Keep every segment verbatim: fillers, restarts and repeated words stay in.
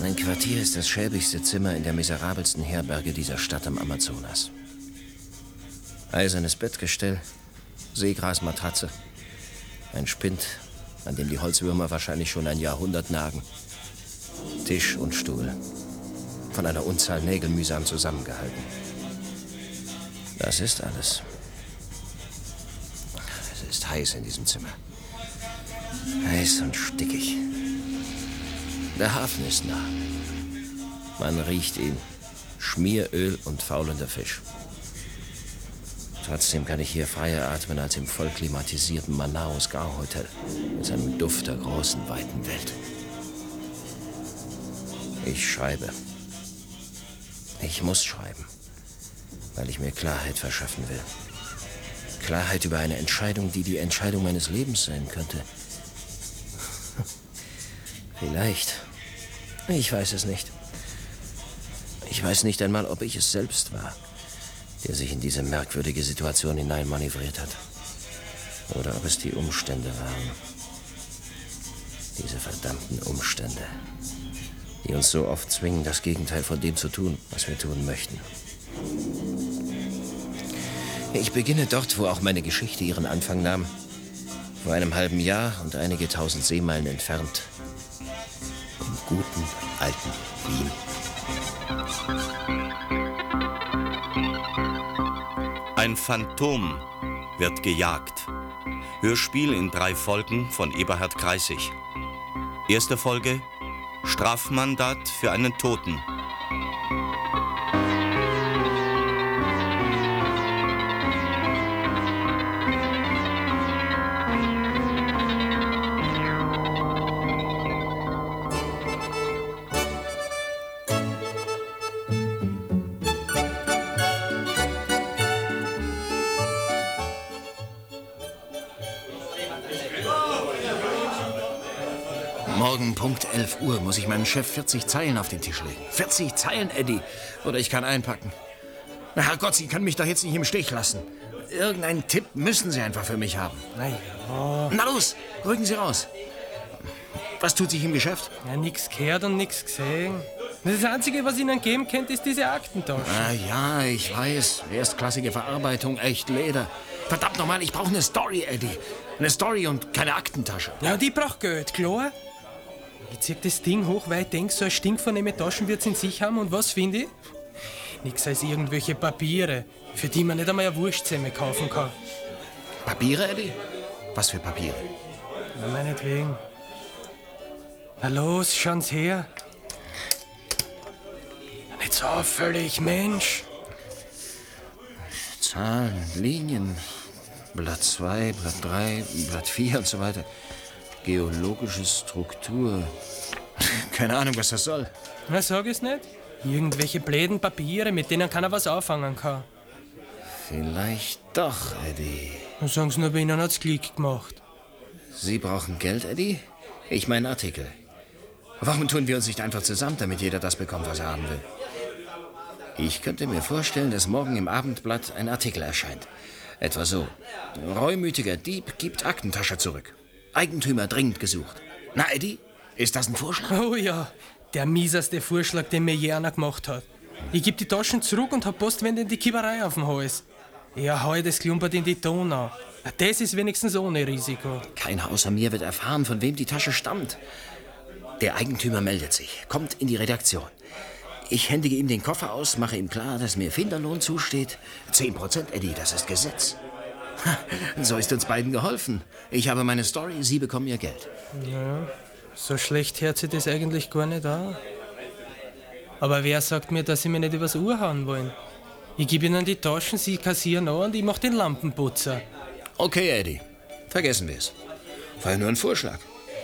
Mein Quartier ist das schäbigste Zimmer in der miserabelsten Herberge dieser Stadt am Amazonas. Eisernes Bettgestell, Seegrasmatratze, ein Spind, an dem die Holzwürmer wahrscheinlich schon ein Jahrhundert nagen, Tisch und Stuhl, von einer Unzahl Nägel mühsam zusammengehalten. Das ist alles. Es ist heiß in diesem Zimmer. Heiß und stickig. Der Hafen ist nah. Man riecht ihn. Schmieröl und faulender Fisch. Trotzdem kann ich hier freier atmen als im voll klimatisierten Manaus Gar Hotel mit seinem Duft der großen, weiten Welt. Ich schreibe. Ich muss schreiben, weil ich mir Klarheit verschaffen will. Klarheit über eine Entscheidung, die die Entscheidung meines Lebens sein könnte. Vielleicht. Ich weiß es nicht. Ich weiß nicht einmal, ob ich es selbst war, der sich in diese merkwürdige Situation hineinmanövriert hat. Oder ob es die Umstände waren. Diese verdammten Umstände, die uns so oft zwingen, das Gegenteil von dem zu tun, was wir tun möchten. Ich beginne dort, wo auch meine Geschichte ihren Anfang nahm. Vor einem halben Jahr und einige tausend Seemeilen entfernt. Im guten, alten Wien. Ein Phantom wird gejagt. Hörspiel in drei Folgen von Eberhard Kreissig. Erste Folge: Strafmandat für einen Toten. Morgen Punkt elf Uhr muss ich meinem Chef vierzig Zeilen auf den Tisch legen. vierzig Zeilen, Eddie. Oder ich kann einpacken. Na Herrgott, Sie können mich doch jetzt nicht im Stich lassen. Irgendeinen Tipp müssen Sie einfach für mich haben. Nein. Oh. Na los, rücken Sie raus. Was tut sich im Geschäft? Ja, nix gehört und nix gesehen. Das Einzige, was Ihnen geben könnte, ist diese Aktentasche. Ah ja, ich weiß. Erstklassige Verarbeitung, echt Leder. Verdammt nochmal, ich brauche eine Story, Eddie. Eine Story und keine Aktentasche. Ja, die braucht Geld, klar. Ich zieh das Ding hoch, weil ich denk, so eine stinkvernehme Taschen wird's in sich haben. Und was finde ich? Nix als irgendwelche Papiere, für die man nicht einmal eine Wurstsemme kaufen kann. Papiere, Eddie? Was für Papiere? Na, meinetwegen. Na los, schauen's her. Nicht so auffällig, Mensch. Zahlen, Linien, Blatt zwei, Blatt drei, Blatt vier und so weiter. Geologische Struktur. Keine Ahnung, was das soll. Na, sag es nicht. Irgendwelche bläden Papiere, mit denen keiner was anfangen kann. Vielleicht doch, Eddie. Dann sagen Sie nur, bei Ihnen hat's Klick gemacht. Sie brauchen Geld, Eddie? Ich meine Artikel. Warum tun wir uns nicht einfach zusammen, damit jeder das bekommt, was er haben will? Ich könnte mir vorstellen, dass morgen im Abendblatt ein Artikel erscheint. Etwa so. Reumütiger Dieb gibt Aktentasche zurück. Eigentümer dringend gesucht. Na, Eddie, ist das ein Vorschlag? Oh ja, der mieseste Vorschlag, den mir je einer gemacht hat. Ich geb die Taschen zurück und hab postwendend die Kieberei auf dem Hals. Ja, heu das klumpert in die Donau. Das ist wenigstens ohne Risiko. Keiner außer mir wird erfahren, von wem die Tasche stammt. Der Eigentümer meldet sich, kommt in die Redaktion. Ich händige ihm den Koffer aus, mache ihm klar, dass mir Finderlohn zusteht. Zehn Prozent, Eddie, das ist Gesetz. So ist uns beiden geholfen. Ich habe meine Story, Sie bekommen Ihr Geld. Ja, so schlecht hört sich das eigentlich gar nicht an. Aber wer sagt mir, dass Sie mir nicht übers Ohr hauen wollen? Ich gebe Ihnen die Taschen, Sie kassieren an und ich mach den Lampenputzer. Okay, Eddie. Vergessen wir es. War ja nur ein Vorschlag.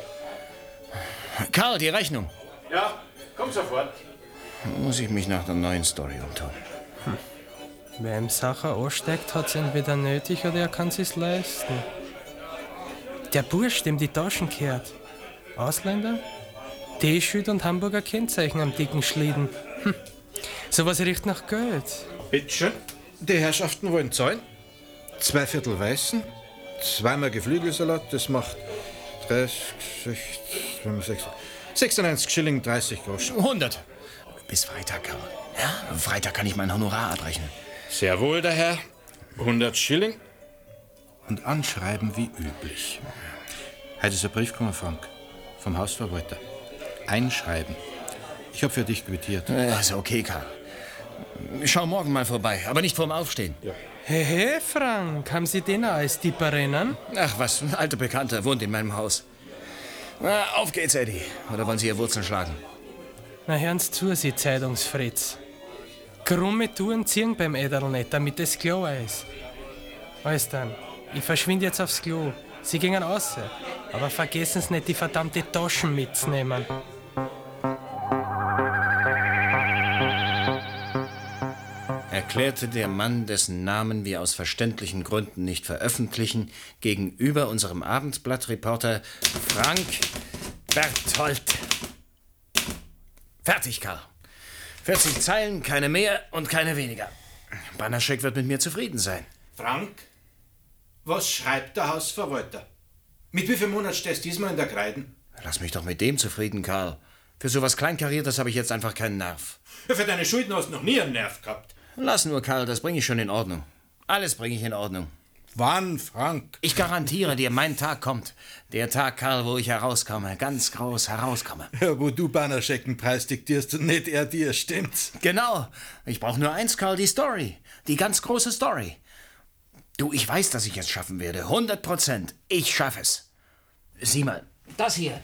Karl, die Rechnung. Ja, komm sofort. Muss ich mich nach der neuen Story umtun. Hm. Wer im Sacher ansteigt, hat's entweder nötig oder er kann sich's leisten. Der Bursch, dem die Taschen gehört. Ausländer? T-Shirt und Hamburger Kennzeichen am dicken Schlitten. Hm. Sowas riecht nach Geld. Bitteschön. Die Herrschaften wollen zahlen. Zwei Viertel Weißen, zweimal Geflügelsalat, das macht dreißig, sechzig, fünfundsechzig, sechsundneunzig Schilling, dreißig Groschen. hundert. Bis Freitag, Karl. Ja, Freitag kann ich mein Honorar abrechnen. Sehr wohl, der Herr. hundert Schilling. Und anschreiben wie üblich. Heute ist ein Brief gekommen, Frank. Vom Hausverwalter. Einschreiben. Ich habe für dich quittiert. Ja, ist okay, Karl. Schau morgen mal vorbei, aber nicht vorm Aufstehen. Ja. Hey, hey, Frank, haben Sie den auch als Tipper erinnern? Ach was, ein alter Bekannter wohnt in meinem Haus. Na, auf geht's, Eddie. Oder wollen Sie Ihr Wurzeln schlagen? Na, hören Sie zu, Sie Zeitungsfritz. Krumme Touren ziehen beim Ederl nicht, damit es klar ist. Alles dann, ich verschwinde jetzt aufs Klo. Sie gingen raus, aber vergessen Sie nicht, die verdammte Taschen mitzunehmen. Erklärte der Mann, dessen Namen wir aus verständlichen Gründen nicht veröffentlichen, gegenüber unserem Abendblattreporter Frank Berthold. Fertig, Karl. vierzig Zeilen, keine mehr und keine weniger. Banaschek wird mit mir zufrieden sein. Frank, was schreibt der Hausverwalter? Mit wie viel Monat stehst du diesmal in der Kreiden? Lass mich doch mit dem zufrieden, Karl. Für sowas Kleinkariertes habe ich jetzt einfach keinen Nerv. Ja, für deine Schulden hast du noch nie einen Nerv gehabt. Lass nur, Karl, das bringe ich schon in Ordnung. Alles bringe ich in Ordnung. Wann, Frank? Ich garantiere dir, mein Tag kommt. Der Tag, Karl, wo ich herauskomme, ganz groß herauskomme. Ja, wo du Banaschecken Preis diktierst und nicht er dir, stimmt's? Genau. Ich brauche nur eins, Karl, die Story. Die ganz große Story. Du, ich weiß, dass ich es schaffen werde. hundert Prozent. Ich schaffe es. Sieh mal, das hier.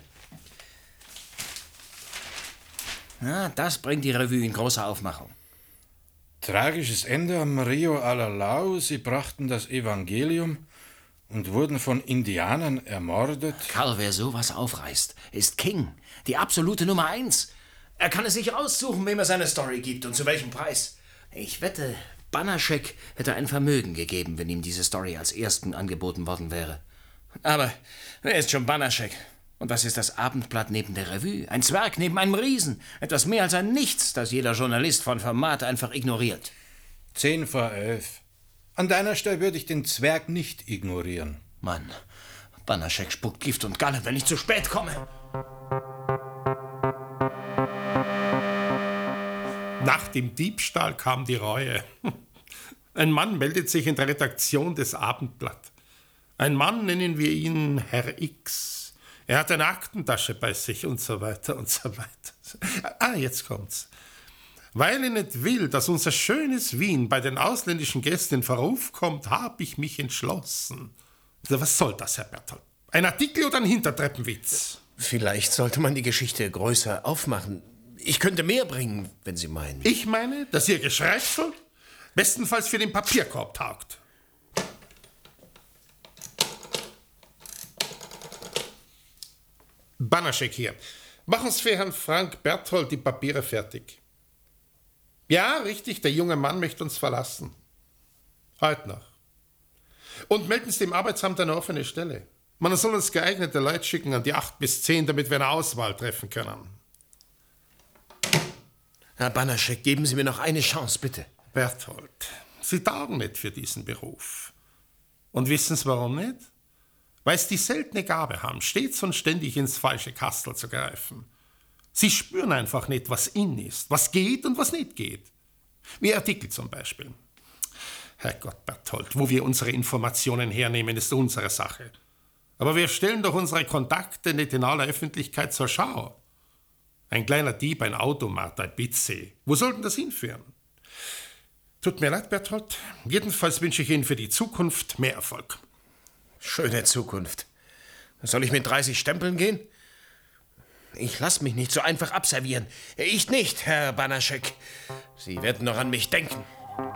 Ja, das bringt die Revue in großer Aufmachung. Tragisches Ende am Rio Alalau. Sie brachten das Evangelium und wurden von Indianern ermordet. Karl, wer sowas aufreißt, ist King. Die absolute Nummer eins. Er kann es sich aussuchen, wem er seine Story gibt und zu welchem Preis. Ich wette, Banaschek hätte ein Vermögen gegeben, wenn ihm diese Story als ersten angeboten worden wäre. Aber er ist schon Banaschek. Und was ist das Abendblatt neben der Revue? Ein Zwerg neben einem Riesen. Etwas mehr als ein Nichts, das jeder Journalist von Format einfach ignoriert. Zehn vor elf. An deiner Stelle würde ich den Zwerg nicht ignorieren. Mann, Banaschek spuckt Gift und Galle, wenn ich zu spät komme. Nach dem Diebstahl kam die Reue. Ein Mann meldet sich in der Redaktion des Abendblatt. Ein Mann, nennen wir ihn Herr X. Er hat eine Aktentasche bei sich und so weiter und so weiter. Ah, jetzt kommt's. Weil ich nicht will, dass unser schönes Wien bei den ausländischen Gästen in Verruf kommt, habe ich mich entschlossen. Was soll das, Herr Berthold? Ein Artikel oder ein Hintertreppenwitz? Vielleicht sollte man die Geschichte größer aufmachen. Ich könnte mehr bringen, wenn Sie meinen. Ich meine, dass Ihr Geschreibsel bestenfalls für den Papierkorb taugt. Banaschek hier. Machen Sie für Herrn Frank Berthold die Papiere fertig. Ja, richtig, der junge Mann möchte uns verlassen. Heute noch. Und melden Sie dem Arbeitsamt eine offene Stelle. Man soll uns geeignete Leute schicken an die acht bis zehn, damit wir eine Auswahl treffen können. Herr Banaschek, geben Sie mir noch eine Chance, bitte. Berthold, Sie taugen nicht für diesen Beruf. Und wissen Sie warum nicht? Weil Sie die seltene Gabe haben, stets und ständig ins falsche Kastel zu greifen. Sie spüren einfach nicht, was in ist, was geht und was nicht geht. Wie Artikel zum Beispiel. Herrgott, Berthold, wo wir unsere Informationen hernehmen, ist unsere Sache. Aber wir stellen doch unsere Kontakte nicht in aller Öffentlichkeit zur Schau. Ein kleiner Dieb, ein Automat, ein Bitze. Wo soll denn das hinführen? Tut mir leid, Berthold. Jedenfalls wünsche ich Ihnen für die Zukunft mehr Erfolg. Schöne Zukunft. Soll ich mit dreißig Stempeln gehen? Ich lasse mich nicht so einfach abservieren. Ich nicht, Herr Banaschek. Sie werden noch an mich denken.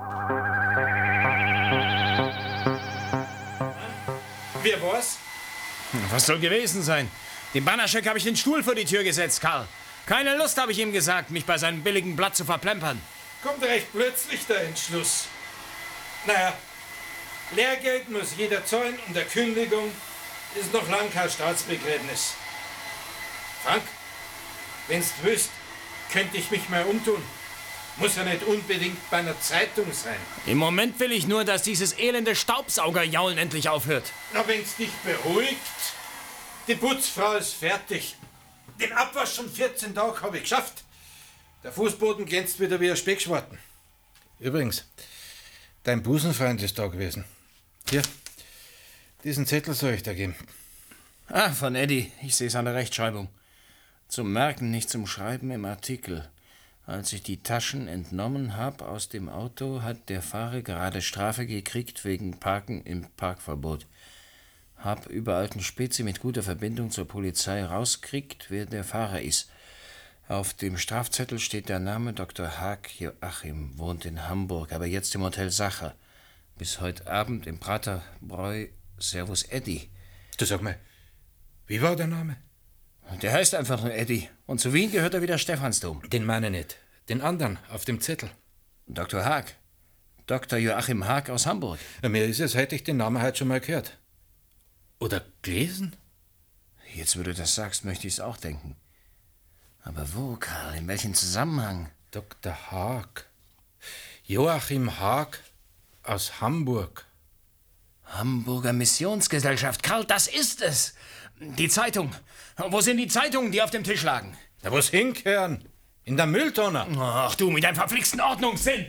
Wer war's? Was soll gewesen sein? Dem Banaschek habe ich den Stuhl vor die Tür gesetzt, Karl. Keine Lust, habe ich ihm gesagt, mich bei seinem billigen Blatt zu verplempern. Kommt recht plötzlich der Entschluss. Naja, Lehrgeld muss jeder zahlen und der Kündigung ist noch lang kein Staatsbegräbnis. Frank, wenn's du willst, könnte ich mich mal umtun. Muss ja nicht unbedingt bei einer Zeitung sein. Im Moment will ich nur, dass dieses elende Staubsaugerjaulen endlich aufhört. Na, wenn's dich beruhigt, die Putzfrau ist fertig. Den Abwasch von vierzehn Tagen habe ich geschafft. Der Fußboden glänzt wieder wie ein Speckschwarten. Übrigens, dein Busenfreund ist da gewesen. Hier, diesen Zettel soll ich dir geben. Ah, von Eddie. Ich sehe es an der Rechtschreibung. Zum Merken, nicht zum Schreiben im Artikel. Als ich die Taschen entnommen habe aus dem Auto, hat der Fahrer gerade Strafe gekriegt wegen Parken im Parkverbot. Hab über alten Spezi mit guter Verbindung zur Polizei rauskriegt, wer der Fahrer ist. Auf dem Strafzettel steht der Name Doktor Haag Joachim, wohnt in Hamburg, aber jetzt im Hotel Sacher. Bis heute Abend im Praterbräu Servus Eddie. Du sag mal, wie war der Name? Der heißt einfach nur Eddie. Und zu Wien gehört er wieder Stephansdom. Den meine ich nicht. Den anderen auf dem Zettel. Doktor Haag. Doktor Joachim Haag aus Hamburg. Ja, mir ist es, hätte ich den Namen heute schon mal gehört. Oder gelesen? Jetzt, wo du das sagst, möchte ich es auch denken. Aber wo, Karl? In welchem Zusammenhang? Doktor Haag. Joachim Haag aus Hamburg. Hamburger Missionsgesellschaft. Karl, das ist es. Die Zeitung. Wo sind die Zeitungen, die auf dem Tisch lagen? Da muss hinkehren. In der Mülltonne. Ach du, mit deinem verflixten Ordnungssinn.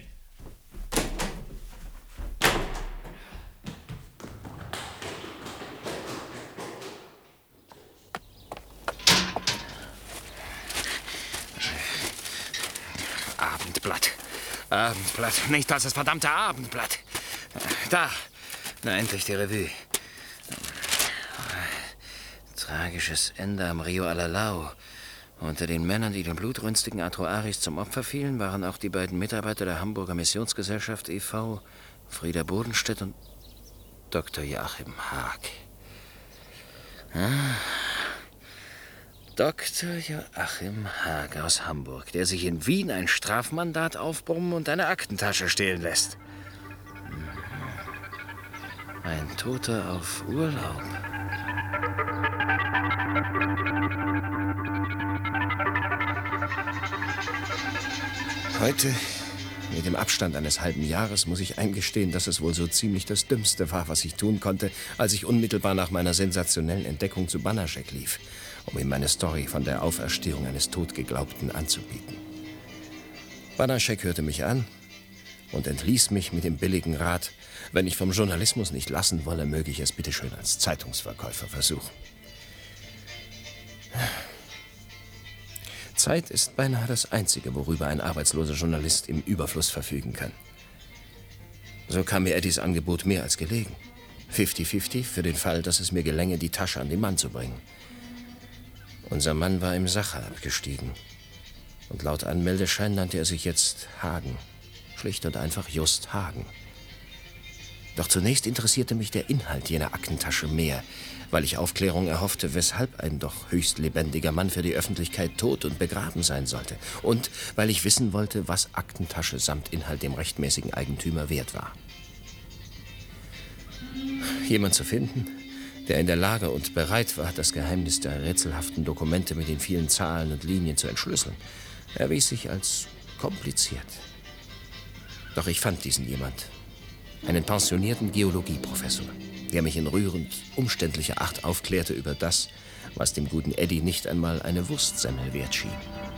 Abendblatt. Abendblatt. Nicht als das verdammte Abendblatt. Da. Na, endlich die Revue. Tragisches Ende am Rio Alalau. Unter den Männern, die den blutrünstigen Atroaris zum Opfer fielen, waren auch die beiden Mitarbeiter der Hamburger Missionsgesellschaft e V, Frieda Bodenstedt und Doktor Joachim Haag. Ah. Doktor Joachim Haag aus Hamburg, der sich in Wien ein Strafmandat aufbrummen und eine Aktentasche stehlen lässt. Ein Toter auf Urlaub. Heute, mit dem Abstand eines halben Jahres, muss ich eingestehen, dass es wohl so ziemlich das Dümmste war, was ich tun konnte, als ich unmittelbar nach meiner sensationellen Entdeckung zu Banaszek lief, um ihm meine Story von der Auferstehung eines Totgeglaubten anzubieten. Banaszek hörte mich an und entließ mich mit dem billigen Rat, wenn ich vom Journalismus nicht lassen wolle, möge ich es bitteschön als Zeitungsverkäufer versuchen. Zeit ist beinahe das Einzige, worüber ein arbeitsloser Journalist im Überfluss verfügen kann. So kam mir Eddies Angebot mehr als gelegen. fünfzig fünfzig für den Fall, dass es mir gelänge, die Tasche an den Mann zu bringen. Unser Mann war im Sacher abgestiegen. Und laut Anmeldeschein nannte er sich jetzt Hagen. Schlicht und einfach Just Hagen. Doch zunächst interessierte mich der Inhalt jener Aktentasche mehr, weil ich Aufklärung erhoffte, weshalb ein doch höchst lebendiger Mann für die Öffentlichkeit tot und begraben sein sollte. Und weil ich wissen wollte, was Aktentasche samt Inhalt dem rechtmäßigen Eigentümer wert war. Jemand zu finden, der in der Lage und bereit war, das Geheimnis der rätselhaften Dokumente mit den vielen Zahlen und Linien zu entschlüsseln, erwies sich als kompliziert. Doch ich fand diesen jemand. Einen pensionierten Geologieprofessor, der mich in rührend umständlicher Art aufklärte über das, was dem guten Eddie nicht einmal eine Wurstsemmel wert schien.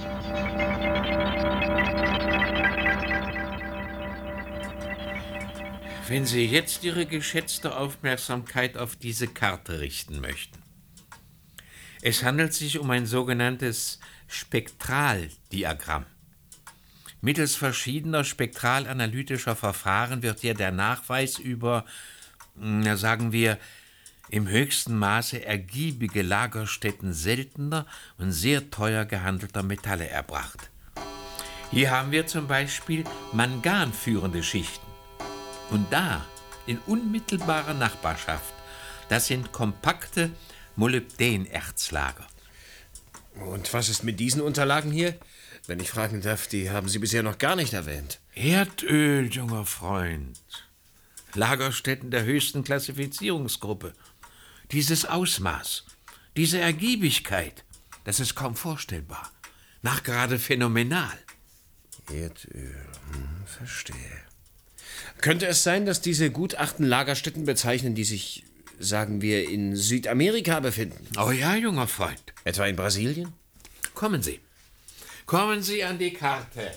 Wenn Sie jetzt Ihre geschätzte Aufmerksamkeit auf diese Karte richten möchten. Es handelt sich um ein sogenanntes Spektraldiagramm. Mittels verschiedener spektralanalytischer Verfahren wird hier der Nachweis über, na sagen wir, im höchsten Maße ergiebige Lagerstätten seltener und sehr teuer gehandelter Metalle erbracht. Hier haben wir zum Beispiel manganführende Schichten. Und da, in unmittelbarer Nachbarschaft, das sind kompakte Molybdenerzlager. Und was ist mit diesen Unterlagen hier? Wenn ich fragen darf, die haben Sie bisher noch gar nicht erwähnt. Erdöl, junger Freund. Lagerstätten der höchsten Klassifizierungsgruppe. Dieses Ausmaß, diese Ergiebigkeit, das ist kaum vorstellbar. Nachgerade phänomenal. Erdöl, hm, verstehe. Könnte es sein, dass diese Gutachten Lagerstätten bezeichnen, die sich, sagen wir, in Südamerika befinden? Oh ja, junger Freund. Etwa in Brasilien? kommen Sie. Kommen Sie an die Karte.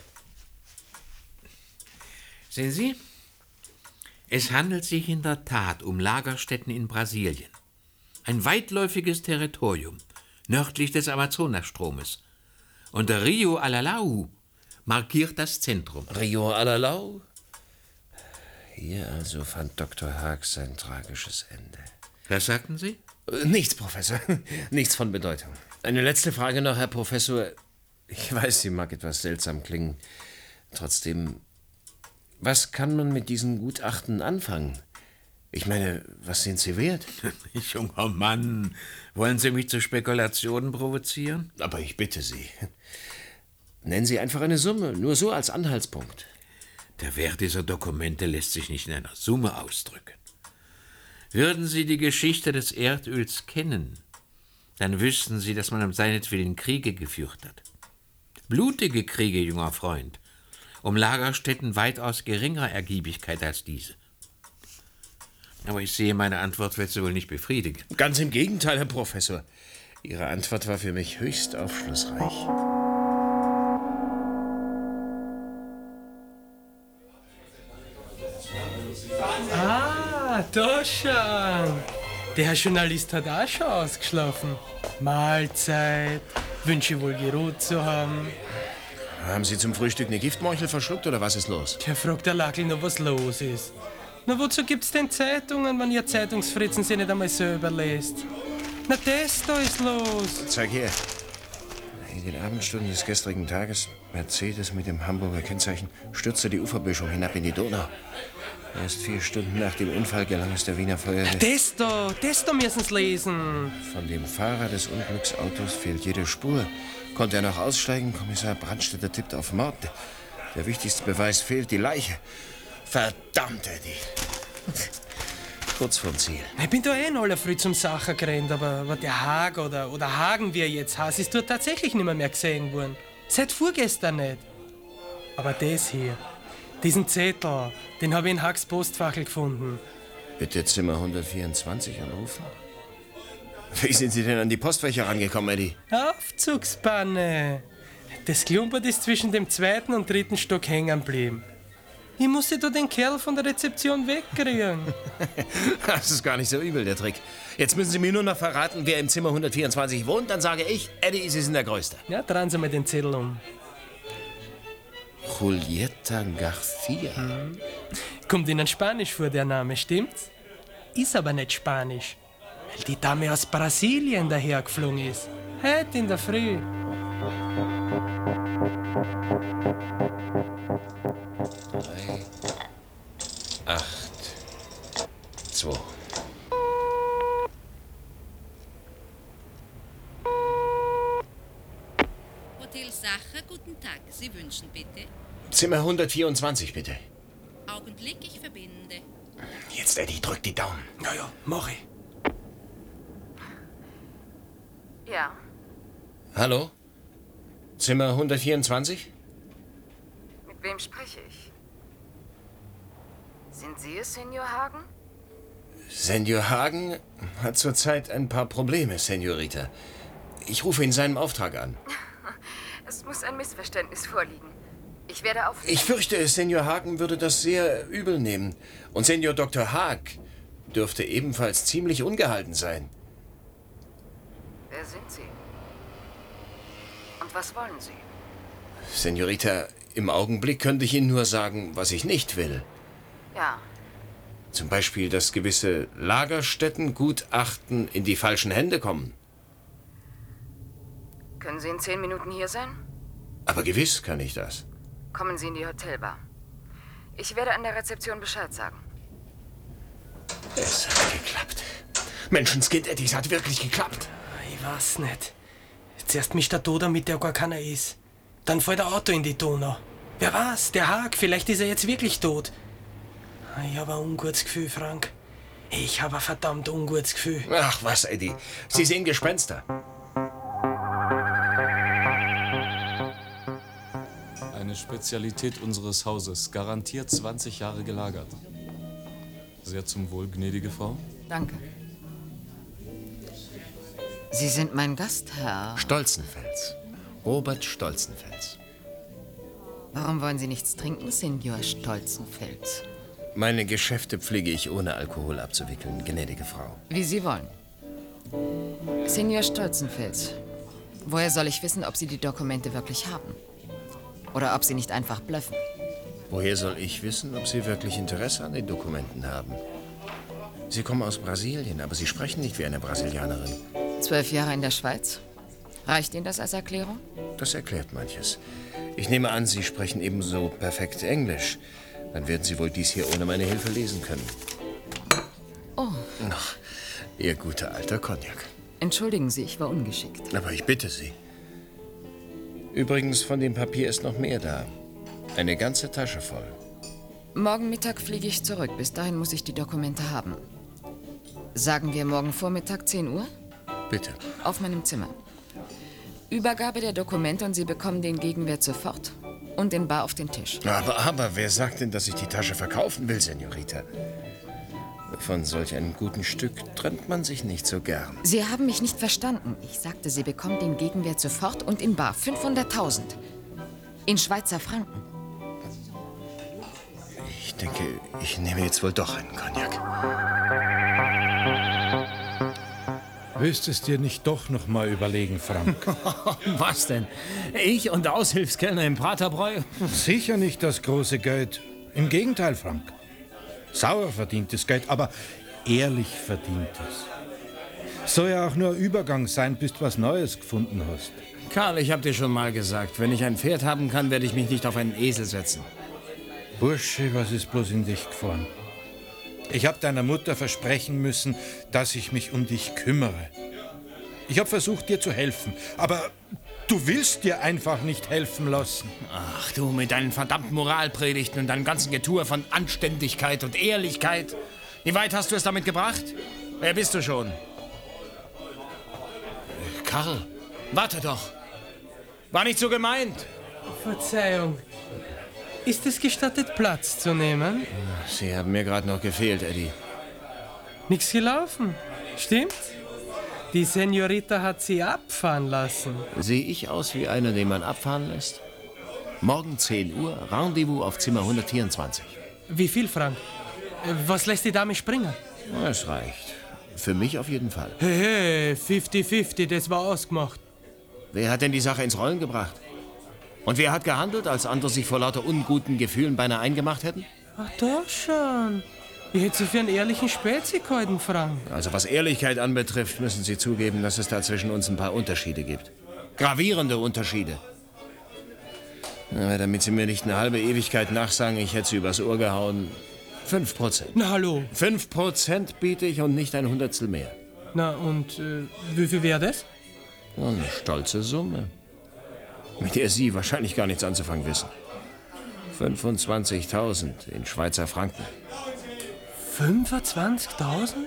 Sehen Sie, es handelt sich in der Tat um Lagerstätten in Brasilien. Ein weitläufiges Territorium, nördlich des Amazonastromes. Und der Rio Alalau markiert das Zentrum. Rio Alalau? Hier also fand Doktor Haag sein tragisches Ende. Was sagten Sie? Äh, Nichts, Professor. Nichts von Bedeutung. Eine letzte Frage noch, Herr Professor. Ich weiß, sie mag etwas seltsam klingen. Trotzdem, was kann man mit diesen Gutachten anfangen? Ich meine, was sind sie wert? Junger Mann, wollen Sie mich zu Spekulationen provozieren? Aber ich bitte Sie. Nennen Sie einfach eine Summe, nur so als Anhaltspunkt. Der Wert dieser Dokumente lässt sich nicht in einer Summe ausdrücken. Würden Sie die Geschichte des Erdöls kennen, dann wüssten Sie, dass man um seinetwillen Kriege geführt hat. Blutige Kriege, junger Freund, um Lagerstätten weitaus geringerer Ergiebigkeit als diese. Aber ich sehe, meine Antwort wird Sie wohl nicht befriedigen. Ganz im Gegenteil, Herr Professor. Ihre Antwort war für mich höchst aufschlussreich. Ah, da schon. Der Herr Journalist hat auch schon ausgeschlafen. Mahlzeit, wünsche wohl geruht zu haben. Haben Sie zum Frühstück eine Giftmorchel verschluckt oder was ist los? Der fragt der Lackel noch, was los ist. Na, wozu gibt's denn Zeitungen, wenn ihr Zeitungsfritzen sie nicht einmal selber lest? Na, das da ist los. Zeig her. In den Abendstunden des gestrigen Tages, Mercedes mit dem Hamburger Kennzeichen, stürzte die Uferböschung hinab in die Donau. Erst vier Stunden nach dem Unfall gelang es der Wiener Feuerwehr. Das da, das da müssen's lesen. Von dem Fahrer des Unglücksautos fehlt jede Spur. Konnte er noch aussteigen? Kommissar Brandstätter tippt auf Mord. Der wichtigste Beweis fehlt, die Leiche. Verdammt, Eddie. Kurz vorm Ziel. Ich bin da eh in aller Früh zum Sacher gerannt, aber, aber der Haag oder, oder Hagen, wie er jetzt heißt, ist dort tatsächlich nicht mehr, mehr gesehen worden. Seit vorgestern nicht. Aber das hier, diesen Zettel, den habe ich in Haags Postfachel gefunden. Bitte Zimmer hundertvierundzwanzig anrufen. Wie sind Sie denn an die Postfächer rangekommen, Eddie? Aufzugspanne. Das Klumpert ist zwischen dem zweiten und dritten Stock hängen geblieben. Ich musste da den Kerl von der Rezeption wegkriegen. Das ist gar nicht so übel, der Trick. Jetzt müssen Sie mir nur noch verraten, wer im Zimmer hundertvierundzwanzig wohnt. Dann sage ich, Eddie, Sie sind der Größte. Ja, drehen Sie mal den Zettel um. Julieta Garcia. Hm. Kommt Ihnen Spanisch vor, der Name, stimmt's? Ist aber nicht Spanisch, weil die Dame aus Brasilien dahergeflogen ist. Heute in der Früh. Drei, acht, zwei. Hotel Sacher, guten Tag. Sie wünschen bitte? Zimmer hundertvierundzwanzig, bitte. Augenblick, ich verbinde. Jetzt, Eddie, drück die Daumen. Ja, ja, mach ich. Ja, Hallo? Zimmer hundertvierundzwanzig? mit wem spreche ich? Sind Sie es, Senior Hagen? Senior Hagen hat zurzeit ein paar Probleme, Senorita. Ich rufe in seinem Auftrag an. Es muss ein Missverständnis vorliegen. Ich werde auf... Ich fürchte, Senior Hagen würde das sehr übel nehmen. Und Senior Doktor Haag dürfte ebenfalls ziemlich ungehalten sein. Wer sind Sie? Und was wollen Sie? Senorita, im Augenblick könnte ich Ihnen nur sagen, was ich nicht will. Ja, Zum Beispiel, dass gewisse Lagerstättengutachten in die falschen Hände kommen. können Sie in zehn Minuten hier sein? Aber gewiss kann ich das. Kommen Sie in die Hotelbar. Ich werde an der Rezeption Bescheid sagen. Es hat geklappt. Menschenskind, Eddie, es hat wirklich geklappt. Ich weiß nicht. Zuerst mischt der Tod damit, der gar keiner ist. Dann fällt der Auto in die Donau. Wer weiß, der Haag, vielleicht ist er jetzt wirklich tot. Ich habe ein ungutes Gefühl, Frank. Ich habe ein verdammt ungutes Gefühl. Ach was, Eddie. Sie sehen Gespenster. Eine Spezialität unseres Hauses, garantiert zwanzig Jahre gelagert. Sehr zum Wohl, gnädige Frau. Danke. Sie sind mein Gastherr. Stolzenfels. Robert Stolzenfels. Warum wollen Sie nichts trinken, Senior Stolzenfels? Meine Geschäfte pflege ich ohne Alkohol abzuwickeln, gnädige Frau. Wie Sie wollen. Senior Stolzenfels, woher soll ich wissen, ob Sie die Dokumente wirklich haben? Oder ob Sie nicht einfach bluffen? Woher soll ich wissen, ob Sie wirklich Interesse an den Dokumenten haben? Sie kommen aus Brasilien, aber Sie sprechen nicht wie eine Brasilianerin. Zwölf Jahre in der Schweiz? Reicht Ihnen das als Erklärung? Das erklärt manches. Ich nehme an, Sie sprechen ebenso perfekt Englisch. Dann werden Sie wohl dies hier ohne meine Hilfe lesen können. Oh. Ach, Ihr guter alter Cognac. Entschuldigen Sie, ich war ungeschickt. Aber ich bitte Sie. Übrigens, von dem Papier ist noch mehr da. Eine ganze Tasche voll. Morgen Mittag fliege ich zurück. Bis dahin muss ich die Dokumente haben. Sagen wir morgen Vormittag zehn Uhr? Bitte. Auf meinem Zimmer. Übergabe der Dokumente und Sie bekommen den Gegenwert sofort. Und den Bar auf den Tisch. Aber, aber, wer sagt denn, dass ich die Tasche verkaufen will, Senorita? Von solch einem guten Stück trennt man sich nicht so gern. Sie haben mich nicht verstanden. Ich sagte, Sie bekommen den Gegenwert sofort und in Bar. fünfhunderttausend. In Schweizer Franken. Ich denke, ich nehme jetzt wohl doch einen Cognac. Willst es dir nicht doch noch mal überlegen, Frank? Was denn? Ich und der Aushilfskellner im Praterbräu? Sicher nicht das große Geld. Im Gegenteil, Frank. Sauer verdientes Geld, aber ehrlich verdientes. Soll ja auch nur ein Übergang sein, bis du was Neues gefunden hast. Karl, ich hab dir schon mal gesagt, wenn ich ein Pferd haben kann, werde ich mich nicht auf einen Esel setzen. Bursche, was ist bloß in dich gefahren? Ich habe deiner Mutter versprechen müssen, dass ich mich um dich kümmere. Ich habe versucht, dir zu helfen, aber du willst dir einfach nicht helfen lassen. Ach du, mit deinen verdammten Moralpredigten und deinem ganzen Getue von Anständigkeit und Ehrlichkeit. Wie weit hast du es damit gebracht? Wer bist du schon? Karl, warte doch. War nicht so gemeint. Verzeihung. Ist es gestattet, Platz zu nehmen? Sie haben mir gerade noch gefehlt, Eddie. Nichts gelaufen. Stimmt's? Die Senorita hat Sie abfahren lassen. Sehe ich aus wie einer, den man abfahren lässt? Morgen zehn Uhr, Rendezvous auf Zimmer hundertvierundzwanzig. Wie viel, Frank? Was lässt die Dame springen? Es reicht. Für mich auf jeden Fall. Hey, hey, fünfzig fünfzig, das war ausgemacht. Wer hat denn die Sache ins Rollen gebracht? Und wer hat gehandelt, als andere sich vor lauter unguten Gefühlen beinahe eingemacht hätten? Ach doch schon. Ich hätte Sie für einen ehrlichen Spezi gehalten, Frank. Also was Ehrlichkeit anbetrifft, müssen Sie zugeben, dass es da zwischen uns ein paar Unterschiede gibt. Gravierende Unterschiede. Aber damit Sie mir nicht eine halbe Ewigkeit nachsagen, ich hätte Sie übers Ohr gehauen. Fünf Prozent. Na hallo. Fünf Prozent biete ich und nicht ein Hundertstel mehr. Na und äh, wie viel wäre das? Eine stolze Summe, mit der Sie wahrscheinlich gar nichts anzufangen wissen. fünfundzwanzigtausend in Schweizer Franken. fünfundzwanzigtausend?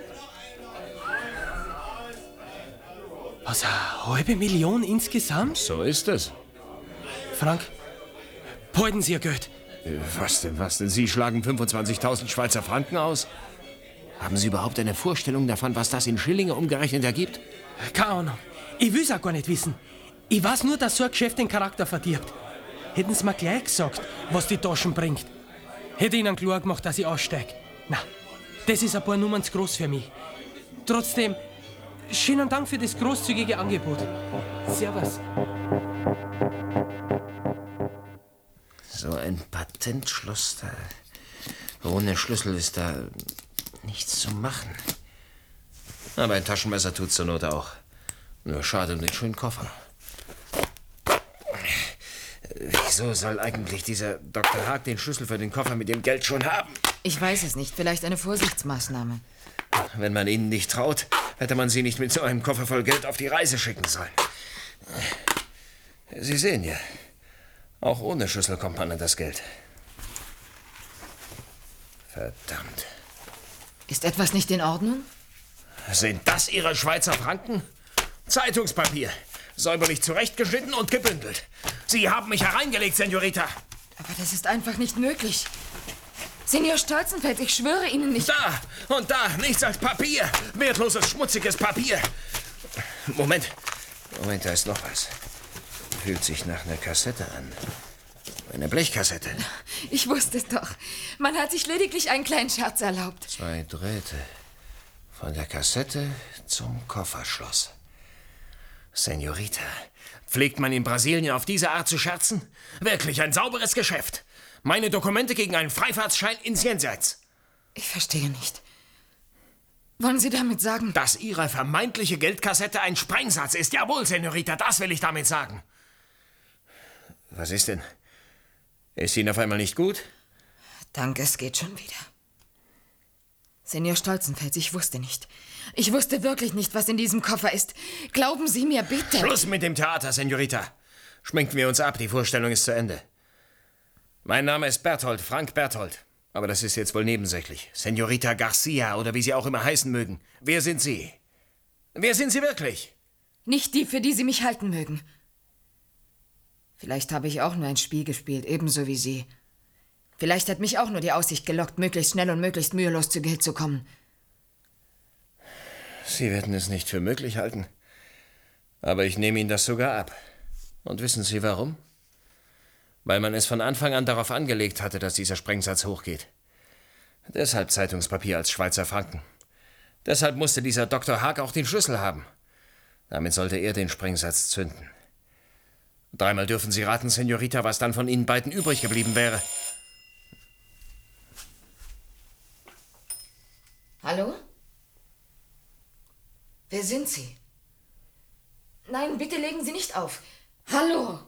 Was, eine halbe Million insgesamt? So ist es. Frank, behalten Sie Ihr Geld. Was denn, was denn? Sie schlagen fünfundzwanzigtausend Schweizer Franken aus? Haben Sie überhaupt eine Vorstellung davon, was das in Schillinge umgerechnet ergibt? Keine Ahnung. Ich will's auch gar nicht wissen. Ich weiß nur, dass so ein Geschäft den Charakter verdirbt. Hätten Sie mir gleich gesagt, was die Taschen bringt. Hätte Ihnen klar gemacht, dass ich aussteige. Na, das ist ein paar Nummern zu groß für mich. Trotzdem, schönen Dank für das großzügige Angebot. Servus. So ein Patentschloss da. Ohne Schlüssel ist da nichts zu machen. Aber ein Taschenmesser tut's zur Not auch. Nur schade um den schönen Koffer. Wieso soll eigentlich dieser Doktor Haag den Schlüssel für den Koffer mit dem Geld schon haben? Ich weiß es nicht. Vielleicht eine Vorsichtsmaßnahme. Wenn man ihnen nicht traut, hätte man sie nicht mit so einem Koffer voll Geld auf die Reise schicken sollen. Sie sehen ja, auch ohne Schlüssel kommt man an das Geld. Verdammt. Ist etwas nicht in Ordnung? Sind das Ihre Schweizer Franken? Zeitungspapier. Säuberlich zurechtgeschnitten und gebündelt. Sie haben mich hereingelegt, Senorita. Aber das ist einfach nicht möglich. Senior Stolzenfels, ich schwöre Ihnen nicht... Da und da, nichts als Papier. Wertloses, schmutziges Papier. Moment, Moment, da ist noch was. Fühlt sich nach einer Kassette an. Eine Blechkassette. Ich wusste es doch. Man hat sich lediglich einen kleinen Scherz erlaubt. Zwei Drähte. Von der Kassette zum Kofferschloss. Senorita, pflegt man in Brasilien auf diese Art zu scherzen? Wirklich ein sauberes Geschäft. Meine Dokumente gegen einen Freifahrtsschein ins Jenseits. Ich verstehe nicht. Wollen Sie damit sagen? Dass Ihre vermeintliche Geldkassette ein Sprengsatz ist. Jawohl, Senorita, das will ich damit sagen. Was ist denn? Ist Ihnen auf einmal nicht gut? Danke, es geht schon wieder. Senior Stolzenfels, ich wusste nicht. Ich wusste wirklich nicht, was in diesem Koffer ist. Glauben Sie mir bitte. Schluss mit dem Theater, Senorita. Schminken wir uns ab, die Vorstellung ist zu Ende. Mein Name ist Berthold, Frank Berthold. Aber das ist jetzt wohl nebensächlich. Senorita Garcia oder wie Sie auch immer heißen mögen. Wer sind Sie? Wer sind Sie wirklich? Nicht die, für die Sie mich halten mögen. Vielleicht habe ich auch nur ein Spiel gespielt, ebenso wie Sie. Vielleicht hat mich auch nur die Aussicht gelockt, möglichst schnell und möglichst mühelos zu Geld zu kommen. Sie werden es nicht für möglich halten. Aber ich nehme Ihnen das sogar ab. Und wissen Sie warum? Weil man es von Anfang an darauf angelegt hatte, dass dieser Sprengsatz hochgeht. Deshalb Zeitungspapier als Schweizer Franken. Deshalb musste dieser Doktor Haag auch den Schlüssel haben. Damit sollte er den Sprengsatz zünden. Dreimal dürfen Sie raten, Senorita, was dann von Ihnen beiden übrig geblieben wäre. Hallo? Wer sind Sie? Nein, bitte legen Sie nicht auf. Hallo?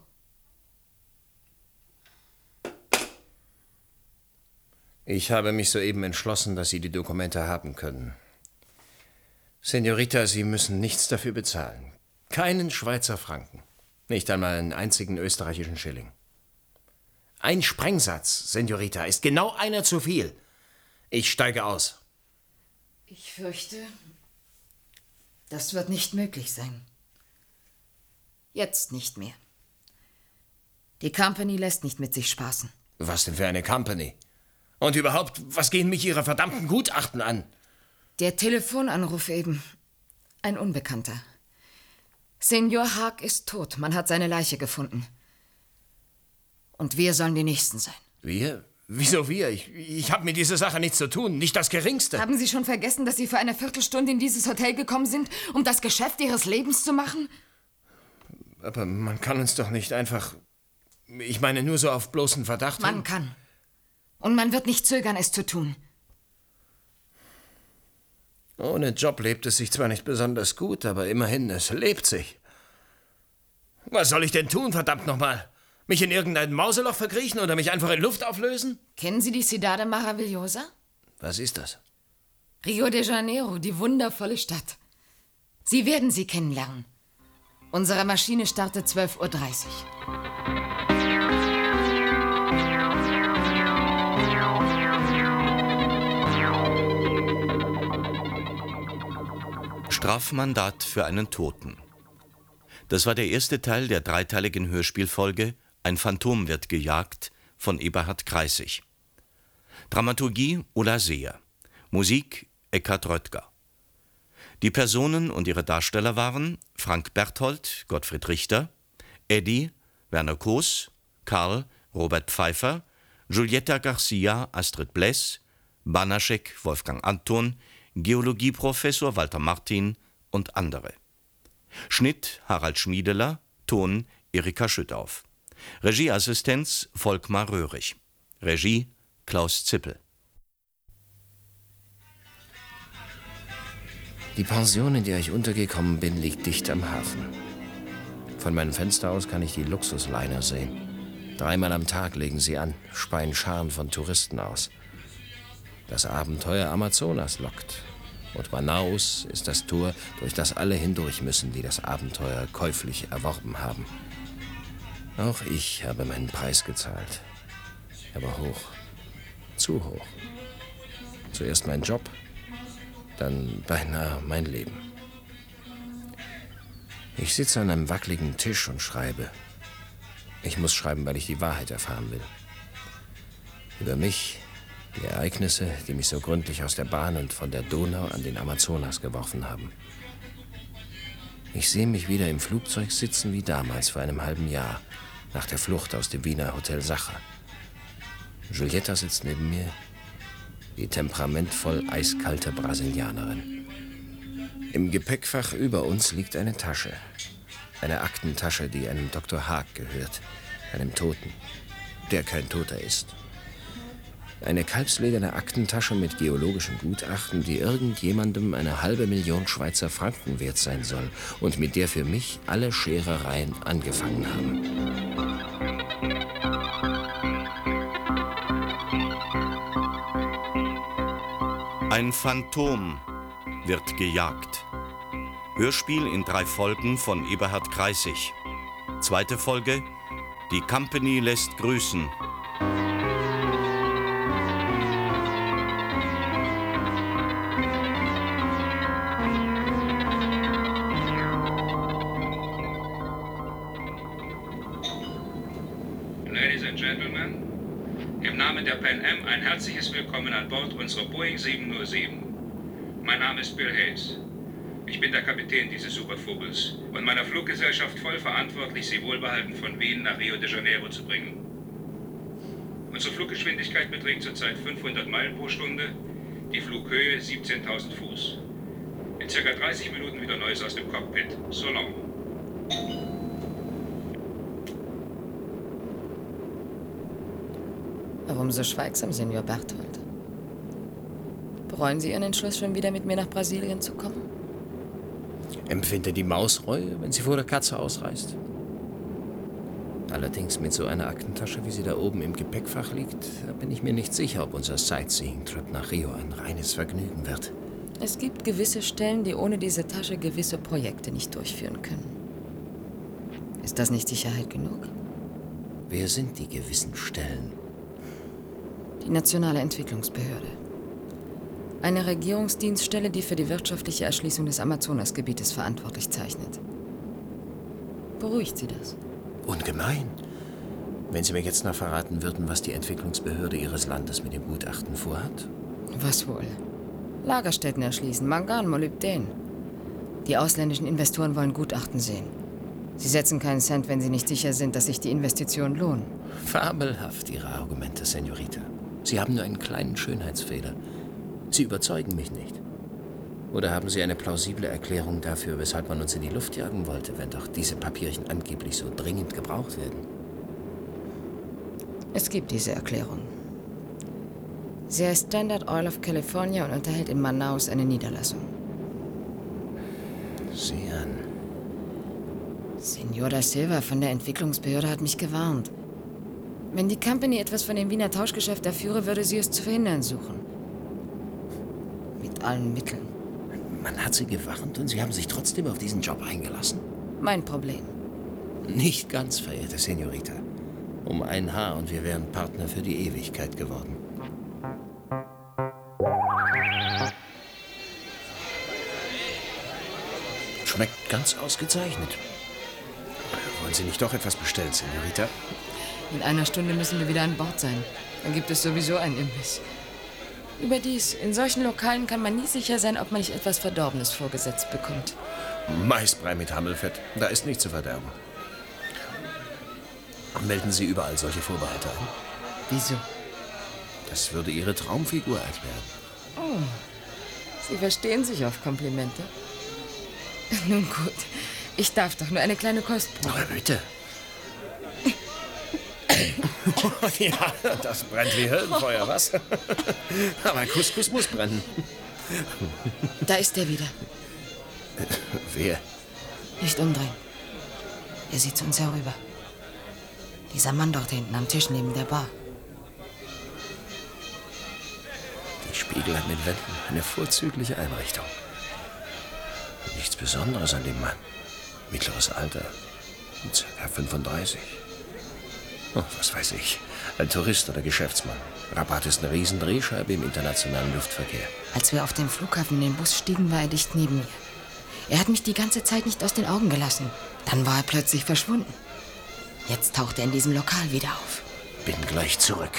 Ich habe mich soeben entschlossen, dass Sie die Dokumente haben können. Senorita, Sie müssen nichts dafür bezahlen. Keinen Schweizer Franken. Nicht einmal einen einzigen österreichischen Schilling. Ein Sprengsatz, Senorita, ist genau einer zu viel. Ich steige aus. Ich fürchte, das wird nicht möglich sein. Jetzt nicht mehr. Die Company lässt nicht mit sich spaßen. Was denn für eine Company? Und überhaupt, was gehen mich Ihre verdammten Gutachten an? Der Telefonanruf eben. Ein Unbekannter. Senior Haag ist tot. Man hat seine Leiche gefunden. Und wir sollen die Nächsten sein. Wir? Wieso wir? Ich, ich habe mit dieser Sache nichts zu tun. Nicht das Geringste. Haben Sie schon vergessen, dass Sie für eine Viertelstunde in dieses Hotel gekommen sind, um das Geschäft Ihres Lebens zu machen? Aber man kann uns doch nicht einfach... Ich meine, nur so auf bloßen Verdacht... Man kann. Und man wird nicht zögern, es zu tun. Ohne Job lebt es sich zwar nicht besonders gut, aber immerhin, es lebt sich. Was soll ich denn tun, verdammt nochmal? Mich in irgendein Mauseloch verkriechen oder mich einfach in Luft auflösen? Kennen Sie die Cidade Maravillosa? Was ist das? Rio de Janeiro, die wundervolle Stadt. Sie werden sie kennenlernen. Unsere Maschine startet zwölf Uhr dreißig. Strafmandat für einen Toten. Das war der erste Teil der dreiteiligen Hörspielfolge Ein Phantom wird gejagt von Eberhard Kreissig. Dramaturgie Ulla Seher. Musik Eckhard Röttger. Die Personen und ihre Darsteller waren Frank Berthold, Gottfried Richter, Eddie, Werner Koos, Karl, Robert Pfeiffer, Giulietta Garcia, Astrid Bless, Banaschek, Wolfgang Anton, Geologieprofessor Walter Martin und andere. Schnitt Harald Schmiedeler, Ton Erika Schüttauf. Regieassistenz Volkmar Röhrig. Regie Klaus Zippel. Die Pension, in der ich untergekommen bin, liegt dicht am Hafen. Von meinem Fenster aus kann ich die Luxusliner sehen. Dreimal am Tag legen sie an, speien Scharen von Touristen aus. Das Abenteuer Amazonas lockt. Und Manaus ist das Tor, durch das alle hindurch müssen, die das Abenteuer käuflich erworben haben. Auch ich habe meinen Preis gezahlt. Aber hoch. Zu hoch. Zuerst mein Job, dann beinahe mein Leben. Ich sitze an einem wackeligen Tisch und schreibe. Ich muss schreiben, weil ich die Wahrheit erfahren will. Über mich, die Ereignisse, die mich so gründlich aus der Bahn und von der Donau an den Amazonas geworfen haben. Ich sehe mich wieder im Flugzeug sitzen wie damals vor einem halben Jahr, nach der Flucht aus dem Wiener Hotel Sacher. Giulietta sitzt neben mir, die temperamentvoll eiskalte Brasilianerin. Im Gepäckfach über uns liegt eine Tasche. Eine Aktentasche, die einem Doktor Haag gehört, einem Toten, der kein Toter ist. Eine kalbslederne Aktentasche mit geologischen Gutachten, die irgendjemandem eine halbe Million Schweizer Franken wert sein soll und mit der für mich alle Scherereien angefangen haben. Ein Phantom wird gejagt. Hörspiel in drei Folgen von Eberhard Kreissig. Zweite Folge: Die Company lässt grüßen. Ladies and Gentlemen, im Namen der Pan Am ein herzliches Willkommen an Bord unserer Boeing sieben null sieben. Mein Name ist Bill Hayes. Ich bin der Kapitän dieses Supervogels und meiner Fluggesellschaft voll verantwortlich, Sie wohlbehalten von Wien nach Rio de Janeiro zu bringen. Unsere Fluggeschwindigkeit beträgt zurzeit fünfhundert Meilen pro Stunde, die Flughöhe siebzehntausend Fuß. In circa dreißig Minuten wieder Neues aus dem Cockpit. So long. Warum so schweigsam, Senor Berthold? Bereuen Sie Ihren Entschluss, schon wieder mit mir nach Brasilien zu kommen? Empfinde die Maus Reue, wenn sie vor der Katze ausreißt. Allerdings mit so einer Aktentasche, wie sie da oben im Gepäckfach liegt, da bin ich mir nicht sicher, ob unser Sightseeing-Trip nach Rio ein reines Vergnügen wird. Es gibt gewisse Stellen, die ohne diese Tasche gewisse Projekte nicht durchführen können. Ist das nicht Sicherheit genug? Wer sind die gewissen Stellen? Die Nationale Entwicklungsbehörde. Eine Regierungsdienststelle, die für die wirtschaftliche Erschließung des Amazonasgebietes verantwortlich zeichnet. Beruhigt Sie das? Ungemein. Wenn Sie mir jetzt noch verraten würden, was die Entwicklungsbehörde Ihres Landes mit dem Gutachten vorhat? Was wohl? Lagerstätten erschließen, Mangan, Molybdän. Die ausländischen Investoren wollen Gutachten sehen. Sie setzen keinen Cent, wenn sie nicht sicher sind, dass sich die Investitionen lohnen. Fabelhaft, Ihre Argumente, Senorita. Sie haben nur einen kleinen Schönheitsfehler. Sie überzeugen mich nicht. Oder haben Sie eine plausible Erklärung dafür, weshalb man uns in die Luft jagen wollte, wenn doch diese Papierchen angeblich so dringend gebraucht werden? Es gibt diese Erklärung. Sie heißt Standard Oil of California und unterhält in Manaus eine Niederlassung. Sieh an. Senor da Silva von der Entwicklungsbehörde hat mich gewarnt. Wenn die Company etwas von dem Wiener Tauschgeschäft erführe, würde sie es zu verhindern suchen. Mit allen Mitteln. Man hat Sie gewarnt und Sie haben sich trotzdem auf diesen Job eingelassen? Mein Problem. Nicht ganz, verehrte Senorita. Um ein Haar und wir wären Partner für die Ewigkeit geworden. Schmeckt ganz ausgezeichnet. Wollen Sie nicht doch etwas bestellen, Senorita? In einer Stunde müssen wir wieder an Bord sein. Dann gibt es sowieso einen Imbiss. Überdies, in solchen Lokalen kann man nie sicher sein, ob man nicht etwas Verdorbenes vorgesetzt bekommt. Maisbrei mit Hammelfett, da ist nichts zu verderben. Melden Sie überall solche Vorbehalte an? Wieso? Das würde Ihre Traumfigur erklären. Oh, Sie verstehen sich auf Komplimente. Nun gut, ich darf doch nur eine kleine Kostprobe. Aber bitte. Ja, das brennt wie Höllenfeuer, was? Aber Couscous muss brennen. Da ist er wieder. Wer? Nicht umdrehen. Er sieht zu uns herüber. Dieser Mann dort hinten am Tisch neben der Bar. Die Spiegel hat mit Wänden eine vorzügliche Einrichtung. Nichts Besonderes an dem Mann. Mittleres Alter. Circa fünfunddreißig. Oh, was weiß ich. Ein Tourist oder Geschäftsmann. Rabat ist eine Riesendrehscheibe im internationalen Luftverkehr. Als wir auf dem Flughafen in den Bus stiegen, war er dicht neben mir. Er hat mich die ganze Zeit nicht aus den Augen gelassen. Dann war er plötzlich verschwunden. Jetzt taucht er in diesem Lokal wieder auf. Bin gleich zurück.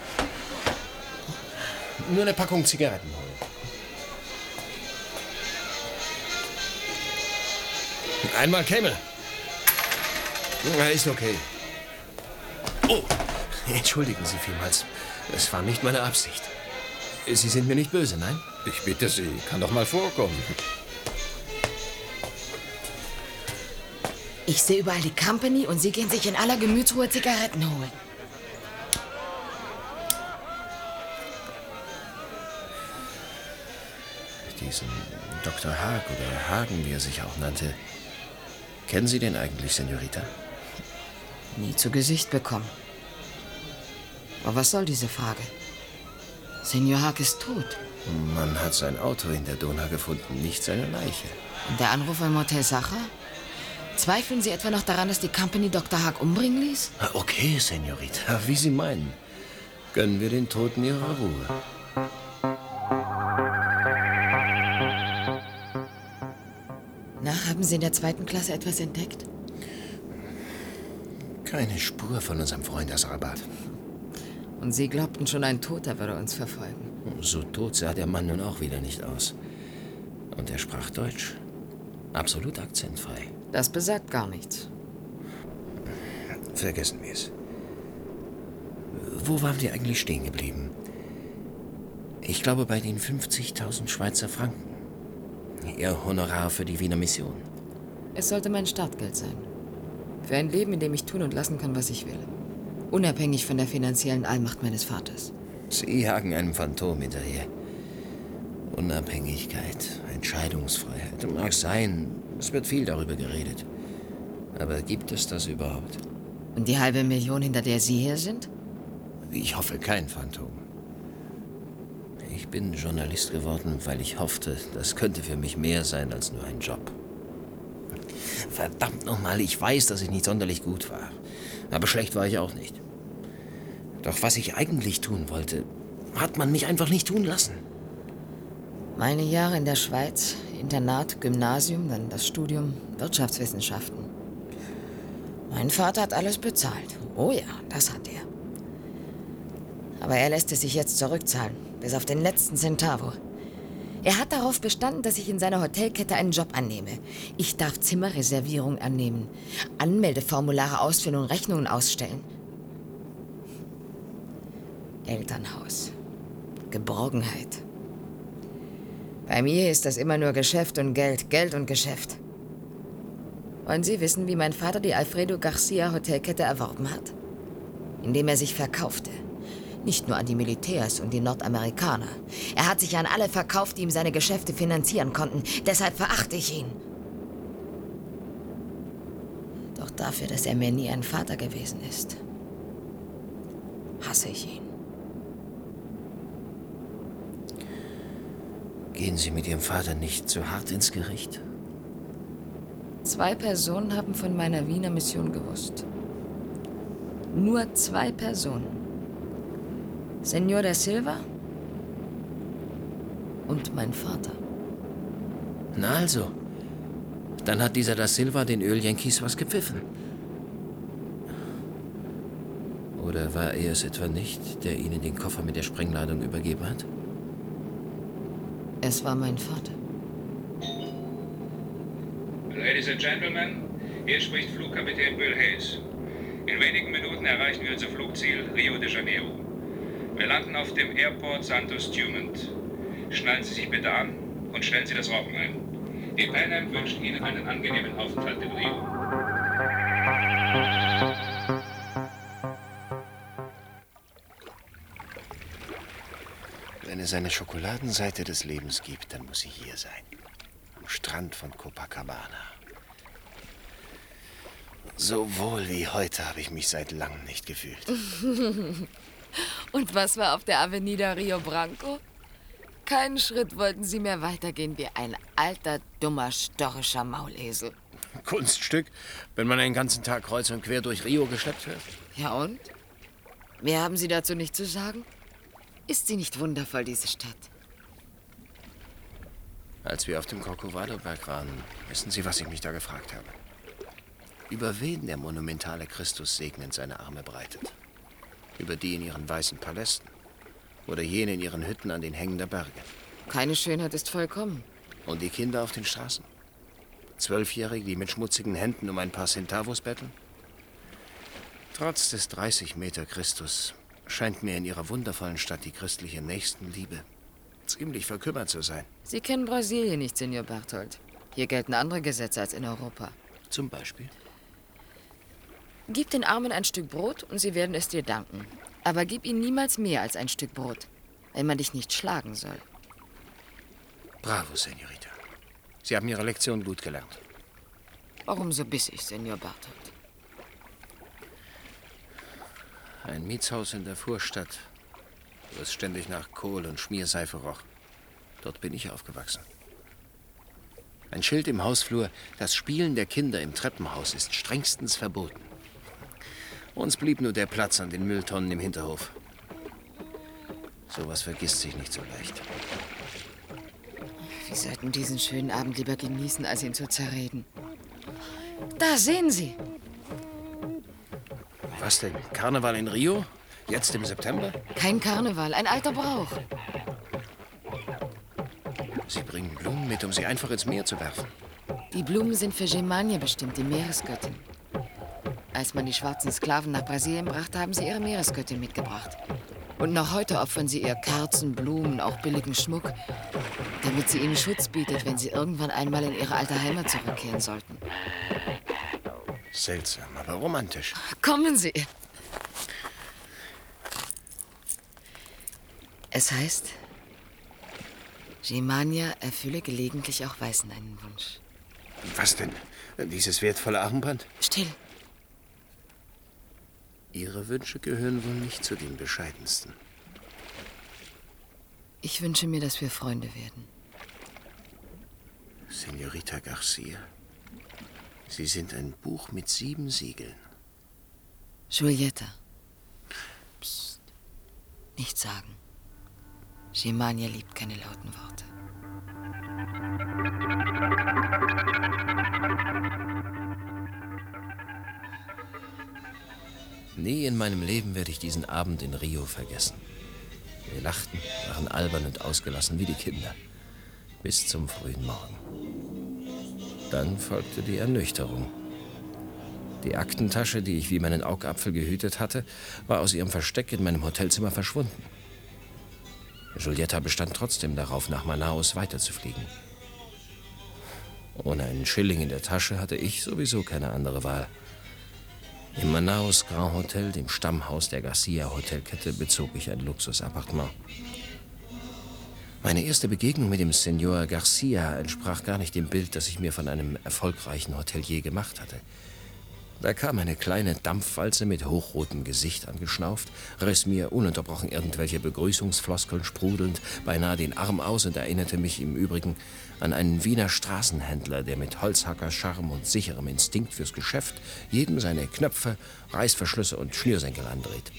Nur eine Packung Zigaretten holen. Einmal Kämmel. Ja, ist okay. Oh, entschuldigen Sie vielmals. Es war nicht meine Absicht. Sie sind mir nicht böse, nein? Ich bitte Sie, kann doch mal vorkommen. Ich sehe überall die Company und Sie gehen sich in aller Gemütsruhe Zigaretten holen. Diesen Doktor Haag oder Hagen, wie er sich auch nannte. Kennen Sie den eigentlich, Senorita? Nie zu Gesicht bekommen. Aber was soll diese Frage? Senor Haag ist tot. Man hat sein Auto in der Donau gefunden, nicht seine Leiche. Und der Anruf im Hotel Sacher? Zweifeln Sie etwa noch daran, dass die Company Doktor Haag umbringen ließ? Okay, Senorita, wie Sie meinen. Gönnen wir den Toten ihre Ruhe. Na, haben Sie in der zweiten Klasse etwas entdeckt? Keine Spur von unserem Freund aus Rabat. Und Sie glaubten schon, ein Toter würde uns verfolgen. So tot sah der Mann nun auch wieder nicht aus. Und er sprach Deutsch. Absolut akzentfrei. Das besagt gar nichts. Vergessen wir es. Wo waren wir eigentlich stehen geblieben? Ich glaube bei den fünfzigtausend Schweizer Franken. Ihr Honorar für die Wiener Mission. Es sollte mein Startgeld sein. Für ein Leben, in dem ich tun und lassen kann, was ich will. Unabhängig von der finanziellen Allmacht meines Vaters. Sie jagen einem Phantom hinterher. Unabhängigkeit, Entscheidungsfreiheit. Mag sein, es wird viel darüber geredet. Aber gibt es das überhaupt? Und die halbe Million, hinter der Sie hier sind? Ich hoffe, kein Phantom. Ich bin Journalist geworden, weil ich hoffte, das könnte für mich mehr sein als nur ein Job. Verdammt nochmal, ich weiß, dass ich nicht sonderlich gut war. Aber schlecht war ich auch nicht. Doch was ich eigentlich tun wollte, hat man mich einfach nicht tun lassen. Meine Jahre in der Schweiz, Internat, Gymnasium, dann das Studium Wirtschaftswissenschaften. Mein Vater hat alles bezahlt. Oh ja, das hat er. Aber er lässt es sich jetzt zurückzahlen, bis auf den letzten Centavo. Er hat darauf bestanden, dass ich in seiner Hotelkette einen Job annehme. Ich darf Zimmerreservierung annehmen, Anmeldeformulare ausfüllen und Rechnungen ausstellen. Elternhaus. Geborgenheit. Bei mir ist das immer nur Geschäft und Geld, Geld und Geschäft. Wollen Sie wissen, wie mein Vater die Alfredo Garcia Hotelkette erworben hat? Indem er sich verkaufte. Nicht nur an die Militärs und die Nordamerikaner. Er hat sich an alle verkauft, die ihm seine Geschäfte finanzieren konnten. Deshalb verachte ich ihn. Doch dafür, dass er mir nie ein Vater gewesen ist, hasse ich ihn. Gehen Sie mit Ihrem Vater nicht zu hart ins Gericht? Zwei Personen haben von meiner Wiener Mission gewusst. Nur zwei Personen. Senor da Silva und mein Vater. Na also, dann hat dieser da Silva den Ölyankees was gepfiffen. Oder war er es etwa nicht, der Ihnen den Koffer mit der Sprengladung übergeben hat? Es war mein Vater. Ladies and Gentlemen, hier spricht Flugkapitän Bill Hayes. In wenigen Minuten erreichen wir unser Flugziel Rio de Janeiro. Wir landen auf dem Airport Santos Dumont. Schnallen Sie sich bitte an und stellen Sie das Rauchen ein. Die Pan Am wünscht Ihnen einen angenehmen Aufenthalt in Rio. Wenn es eine Schokoladenseite des Lebens gibt, dann muss sie hier sein. Am Strand von Copacabana. So wohl wie heute habe ich mich seit langem nicht gefühlt. Und was war auf der Avenida Rio Branco? Keinen Schritt wollten Sie mehr weitergehen wie ein alter, dummer, störrischer Maulesel. Kunststück, wenn man einen ganzen Tag kreuz und quer durch Rio geschleppt wird. Ja und? Mehr haben Sie dazu nicht zu sagen? Ist sie nicht wundervoll, diese Stadt? Als wir auf dem Corcovado-Berg waren, wissen Sie, was ich mich da gefragt habe? Über wen der monumentale Christus segnend seine Arme breitet? Über die in ihren weißen Palästen oder jene in ihren Hütten an den Hängen der Berge? Keine Schönheit ist vollkommen. Und die Kinder auf den Straßen? Zwölfjährige, die mit schmutzigen Händen um ein paar Centavos betteln? Trotz des dreißig Meter Christus scheint mir in ihrer wundervollen Stadt die christliche Nächstenliebe ziemlich verkümmert zu sein. Sie kennen Brasilien nicht, Senor Berthold. Hier gelten andere Gesetze als in Europa. Zum Beispiel? Gib den Armen ein Stück Brot und sie werden es dir danken. Aber gib ihnen niemals mehr als ein Stück Brot, wenn man dich nicht schlagen soll. Bravo, Senorita. Sie haben Ihre Lektion gut gelernt. Warum so bissig, Senor Berthold? Ein Mietshaus in der Vorstadt, wo es ständig nach Kohl und Schmierseife roch. Dort bin ich aufgewachsen. Ein Schild im Hausflur: Das Spielen der Kinder im Treppenhaus ist strengstens verboten. Uns blieb nur der Platz an den Mülltonnen im Hinterhof. Sowas vergisst sich nicht so leicht. Wir sollten diesen schönen Abend lieber genießen, als ihn zu zerreden. Da sehen Sie! Was denn? Karneval in Rio? Jetzt im September? Kein Karneval, ein alter Brauch. Sie bringen Blumen mit, um sie einfach ins Meer zu werfen. Die Blumen sind für Germania bestimmt, die Meeresgöttin. Als man die schwarzen Sklaven nach Brasilien brachte, haben sie ihre Meeresgöttin mitgebracht. Und noch heute opfern sie ihr Kerzen, Blumen, auch billigen Schmuck, damit sie ihnen Schutz bietet, wenn sie irgendwann einmal in ihre alte Heimat zurückkehren sollten. Seltsam, aber romantisch. Kommen Sie. Es heißt, Germania erfülle gelegentlich auch Weißen einen Wunsch. Was denn? Dieses wertvolle Armband? Still. Ihre Wünsche gehören wohl nicht zu den bescheidensten. Ich wünsche mir, dass wir Freunde werden. Senorita Garcia, Sie sind ein Buch mit sieben Siegeln. Giulietta. Psst. Nichts sagen. Germania liebt keine lauten Worte. Nie in meinem Leben werde ich diesen Abend in Rio vergessen. Wir lachten, waren albern und ausgelassen wie die Kinder. Bis zum frühen Morgen. Dann folgte die Ernüchterung. Die Aktentasche, die ich wie meinen Augapfel gehütet hatte, war aus ihrem Versteck in meinem Hotelzimmer verschwunden. Giulietta bestand trotzdem darauf, nach Manaus weiterzufliegen. Ohne einen Schilling in der Tasche hatte ich sowieso keine andere Wahl. Im Manaus Grand Hotel, dem Stammhaus der Garcia-Hotelkette, bezog ich ein Luxusappartement. Meine erste Begegnung mit dem Senor Garcia entsprach gar nicht dem Bild, das ich mir von einem erfolgreichen Hotelier gemacht hatte. Da kam eine kleine Dampfwalze mit hochrotem Gesicht angeschnauft, riss mir ununterbrochen irgendwelche Begrüßungsfloskeln sprudelnd beinahe den Arm aus und erinnerte mich im Übrigen an einen Wiener Straßenhändler, der mit Holzhackerscharme und sicherem Instinkt fürs Geschäft jedem seine Knöpfe, Reißverschlüsse und Schnürsenkel andreht.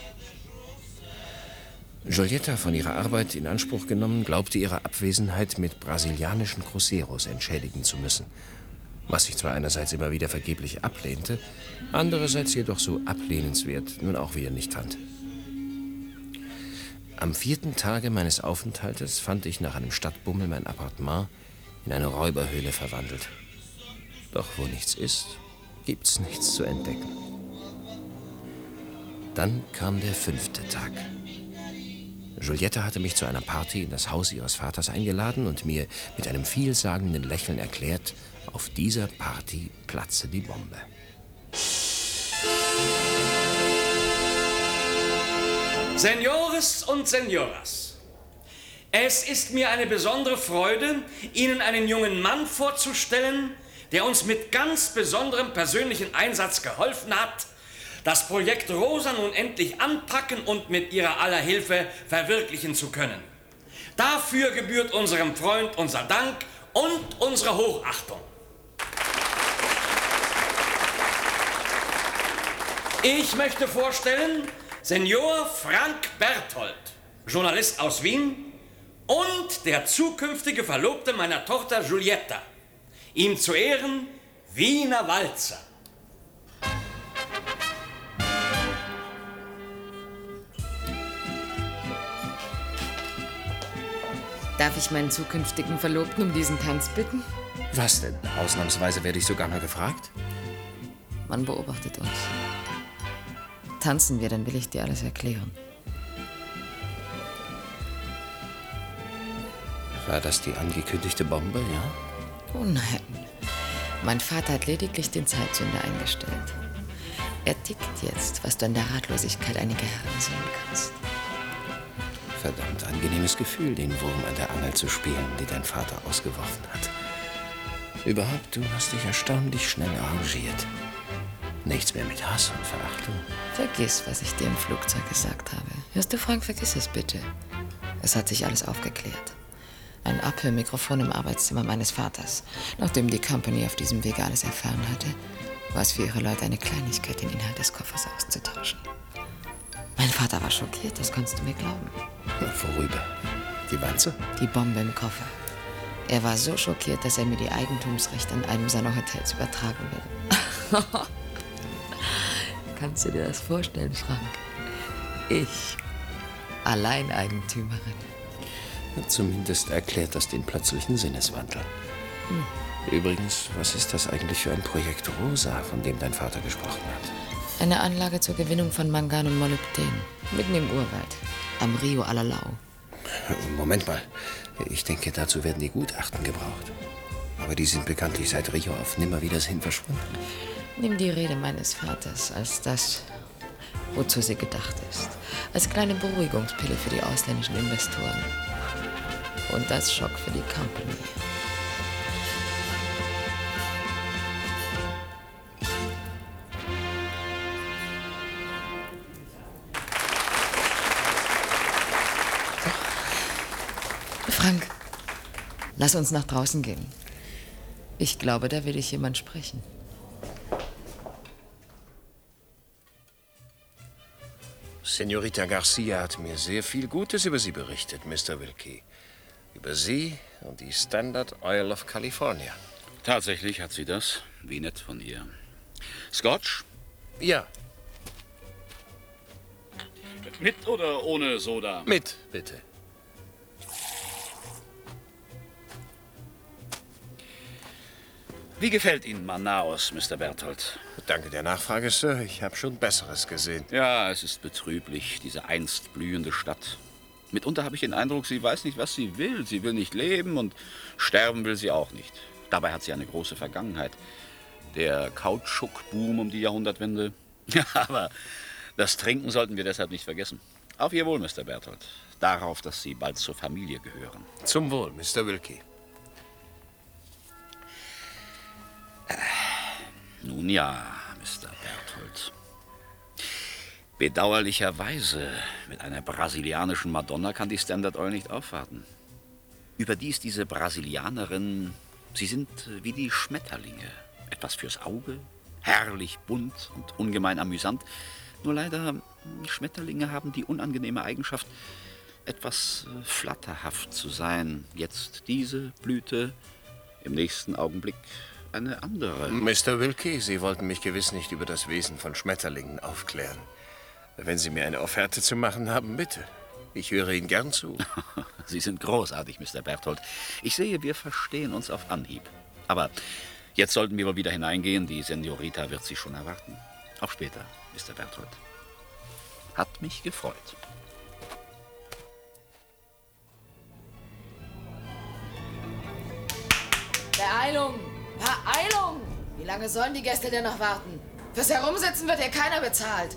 Giulietta, von ihrer Arbeit in Anspruch genommen, glaubte ihre Abwesenheit mit brasilianischen Cruceros entschädigen zu müssen, was ich zwar einerseits immer wieder vergeblich ablehnte, andererseits jedoch so ablehnenswert nun auch wieder nicht fand. Am vierten Tage meines Aufenthaltes fand ich nach einem Stadtbummel mein Appartement in eine Räuberhöhle verwandelt. Doch wo nichts ist, gibt's nichts zu entdecken. Dann kam der fünfte Tag. Giulietta hatte mich zu einer Party in das Haus ihres Vaters eingeladen und mir mit einem vielsagenden Lächeln erklärt, auf dieser Party platze die Bombe. Senores und Senoras, es ist mir eine besondere Freude, Ihnen einen jungen Mann vorzustellen, der uns mit ganz besonderem persönlichen Einsatz geholfen hat, das Projekt Rosa nun endlich anpacken und mit Ihrer aller Hilfe verwirklichen zu können. Dafür gebührt unserem Freund unser Dank und unsere Hochachtung. Ich möchte vorstellen, Senor Frank Berthold, Journalist aus Wien, und der zukünftige Verlobte meiner Tochter Giulietta. Ihm zu Ehren Wiener Walzer. Darf ich meinen zukünftigen Verlobten um diesen Tanz bitten? Was denn? Ausnahmsweise werde ich sogar mal gefragt? Man beobachtet uns. Tanzen wir, dann will ich dir alles erklären. War das die angekündigte Bombe, ja? Oh nein. Mein Vater hat lediglich den Zeitzünder eingestellt. Er tickt jetzt, was du an der Ratlosigkeit einiger Herren sehen kannst. Verdammt angenehmes Gefühl, den Wurm an der Angel zu spielen, die dein Vater ausgeworfen hat. Überhaupt, du hast dich erstaunlich schnell arrangiert. Nichts mehr mit Hass und Verachtung. Vergiss, was ich dir im Flugzeug gesagt habe. Hörst du, Frank, vergiss es bitte. Es hat sich alles aufgeklärt. Ein Abhörmikrofon im Arbeitszimmer meines Vaters. Nachdem die Company auf diesem Wege alles erfahren hatte, war es für ihre Leute eine Kleinigkeit, den Inhalt des Koffers auszutauschen. Mein Vater war schockiert, das kannst du mir glauben. Worüber? Die Wanze? Die Bombe im Koffer. Er war so schockiert, dass er mir die Eigentumsrechte an einem seiner Hotels übertragen will. Kannst du dir das vorstellen, Frank? Ich, Alleineigentümerin. Zumindest erklärt das den plötzlichen Sinneswandel. Hm. Übrigens, was ist das eigentlich für ein Projekt Rosa, von dem dein Vater gesprochen hat? Eine Anlage zur Gewinnung von Mangan und Molybden. Mitten im Urwald. Am Rio Alalau. Moment mal. Ich denke, dazu werden die Gutachten gebraucht. Aber die sind bekanntlich seit Rio auf Nimmerwiedersehen verschwunden. Nimm die Rede meines Vaters als das, wozu sie gedacht ist. Als kleine Beruhigungspille für die ausländischen Investoren. Und als Schock für die Company. Frank, lass uns nach draußen gehen. Ich glaube, da will dich jemand sprechen. Senorita Garcia hat mir sehr viel Gutes über Sie berichtet, Mister Wilkie. Über Sie und die Standard Oil of California. Tatsächlich hat sie das. Wie nett von ihr. Scotch? Ja. Mit oder ohne Soda? Mit, bitte. Wie gefällt Ihnen Manaus, Mister Berthold? Danke der Nachfrage, Sir. Ich habe schon Besseres gesehen. Ja, es ist betrüblich, diese einst blühende Stadt. Mitunter habe ich den Eindruck, sie weiß nicht, was sie will. Sie will nicht leben und sterben will sie auch nicht. Dabei hat sie eine große Vergangenheit. Der Kautschukboom um die Jahrhundertwende. Ja, aber das Trinken sollten wir deshalb nicht vergessen. Auf Ihr Wohl, Mister Berthold. Darauf, dass Sie bald zur Familie gehören. Zum Wohl, Mister Wilkie. Nun ja, Mister Berthold. Bedauerlicherweise, mit einer brasilianischen Madonna kann die Standard Oil nicht aufwarten. Überdies diese Brasilianerinnen, sie sind wie die Schmetterlinge. Etwas fürs Auge, herrlich bunt und ungemein amüsant. Nur leider, Schmetterlinge haben die unangenehme Eigenschaft, etwas flatterhaft zu sein. Jetzt diese Blüte, im nächsten Augenblick eine andere. Mister Wilkie, Sie wollten mich gewiss nicht über das Wesen von Schmetterlingen aufklären. Wenn Sie mir eine Offerte zu machen haben, bitte. Ich höre Ihnen gern zu. Sie sind großartig, Mister Berthold. Ich sehe, wir verstehen uns auf Anhieb. Aber jetzt sollten wir wohl wieder hineingehen. Die Senorita wird Sie schon erwarten. Auf später, Mister Berthold. Hat mich gefreut. Beeilung! Beeilung! Wie lange sollen die Gäste denn noch warten? Fürs Herumsitzen wird ja keiner bezahlt.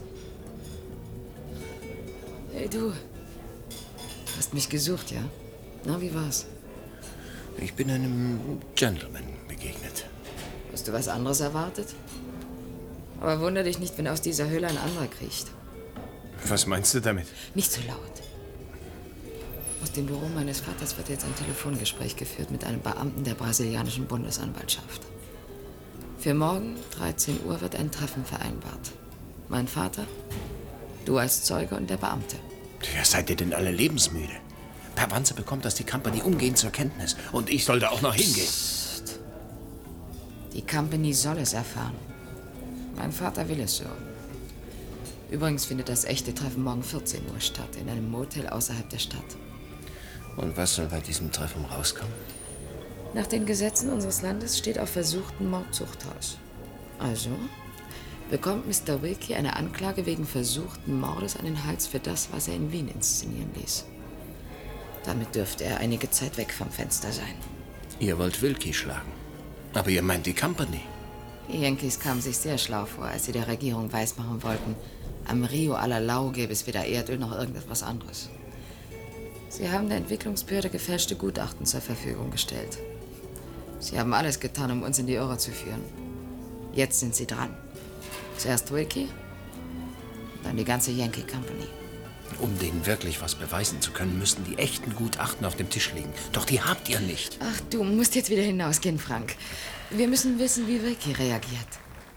Hey, du. Hast mich gesucht, ja? Na, wie war's? Ich bin einem Gentleman begegnet. Hast du was anderes erwartet? Aber wundere dich nicht, wenn aus dieser Höhle ein anderer kriecht. Was meinst du damit? Nicht so laut. Aus dem Büro meines Vaters wird jetzt ein Telefongespräch geführt mit einem Beamten der brasilianischen Bundesanwaltschaft. Für morgen, dreizehn Uhr, wird ein Treffen vereinbart. Mein Vater, du als Zeuge und der Beamte. Ja, seid ihr denn alle lebensmüde? Per Wanze bekommt das die Company umgehend zur Kenntnis. Und ich soll da auch noch hingehen. Psst. Die Company soll es erfahren. Mein Vater will es so. Übrigens findet das echte Treffen morgen vierzehn Uhr statt, in einem Motel außerhalb der Stadt. Und was soll bei diesem Treffen rauskommen? Nach den Gesetzen unseres Landes steht auf versuchten Mord Zuchthaus. Also bekommt Mister Wilkie eine Anklage wegen versuchten Mordes an den Hals für das, was er in Wien inszenieren ließ. Damit dürfte er einige Zeit weg vom Fenster sein. Ihr wollt Wilkie schlagen. Aber ihr meint die Company. Die Yankees kamen sich sehr schlau vor, als sie der Regierung weismachen wollten, am Rio Alalau gäbe es weder Erdöl noch irgendetwas anderes. Sie haben der Entwicklungsbehörde gefälschte Gutachten zur Verfügung gestellt. Sie haben alles getan, um uns in die Irre zu führen. Jetzt sind sie dran. Zuerst Wilkie, dann die ganze Yankee Company. Um denen wirklich was beweisen zu können, müssten die echten Gutachten auf dem Tisch liegen. Doch die habt ihr nicht. Ach, du musst jetzt wieder hinausgehen, Frank. Wir müssen wissen, wie Wilkie reagiert.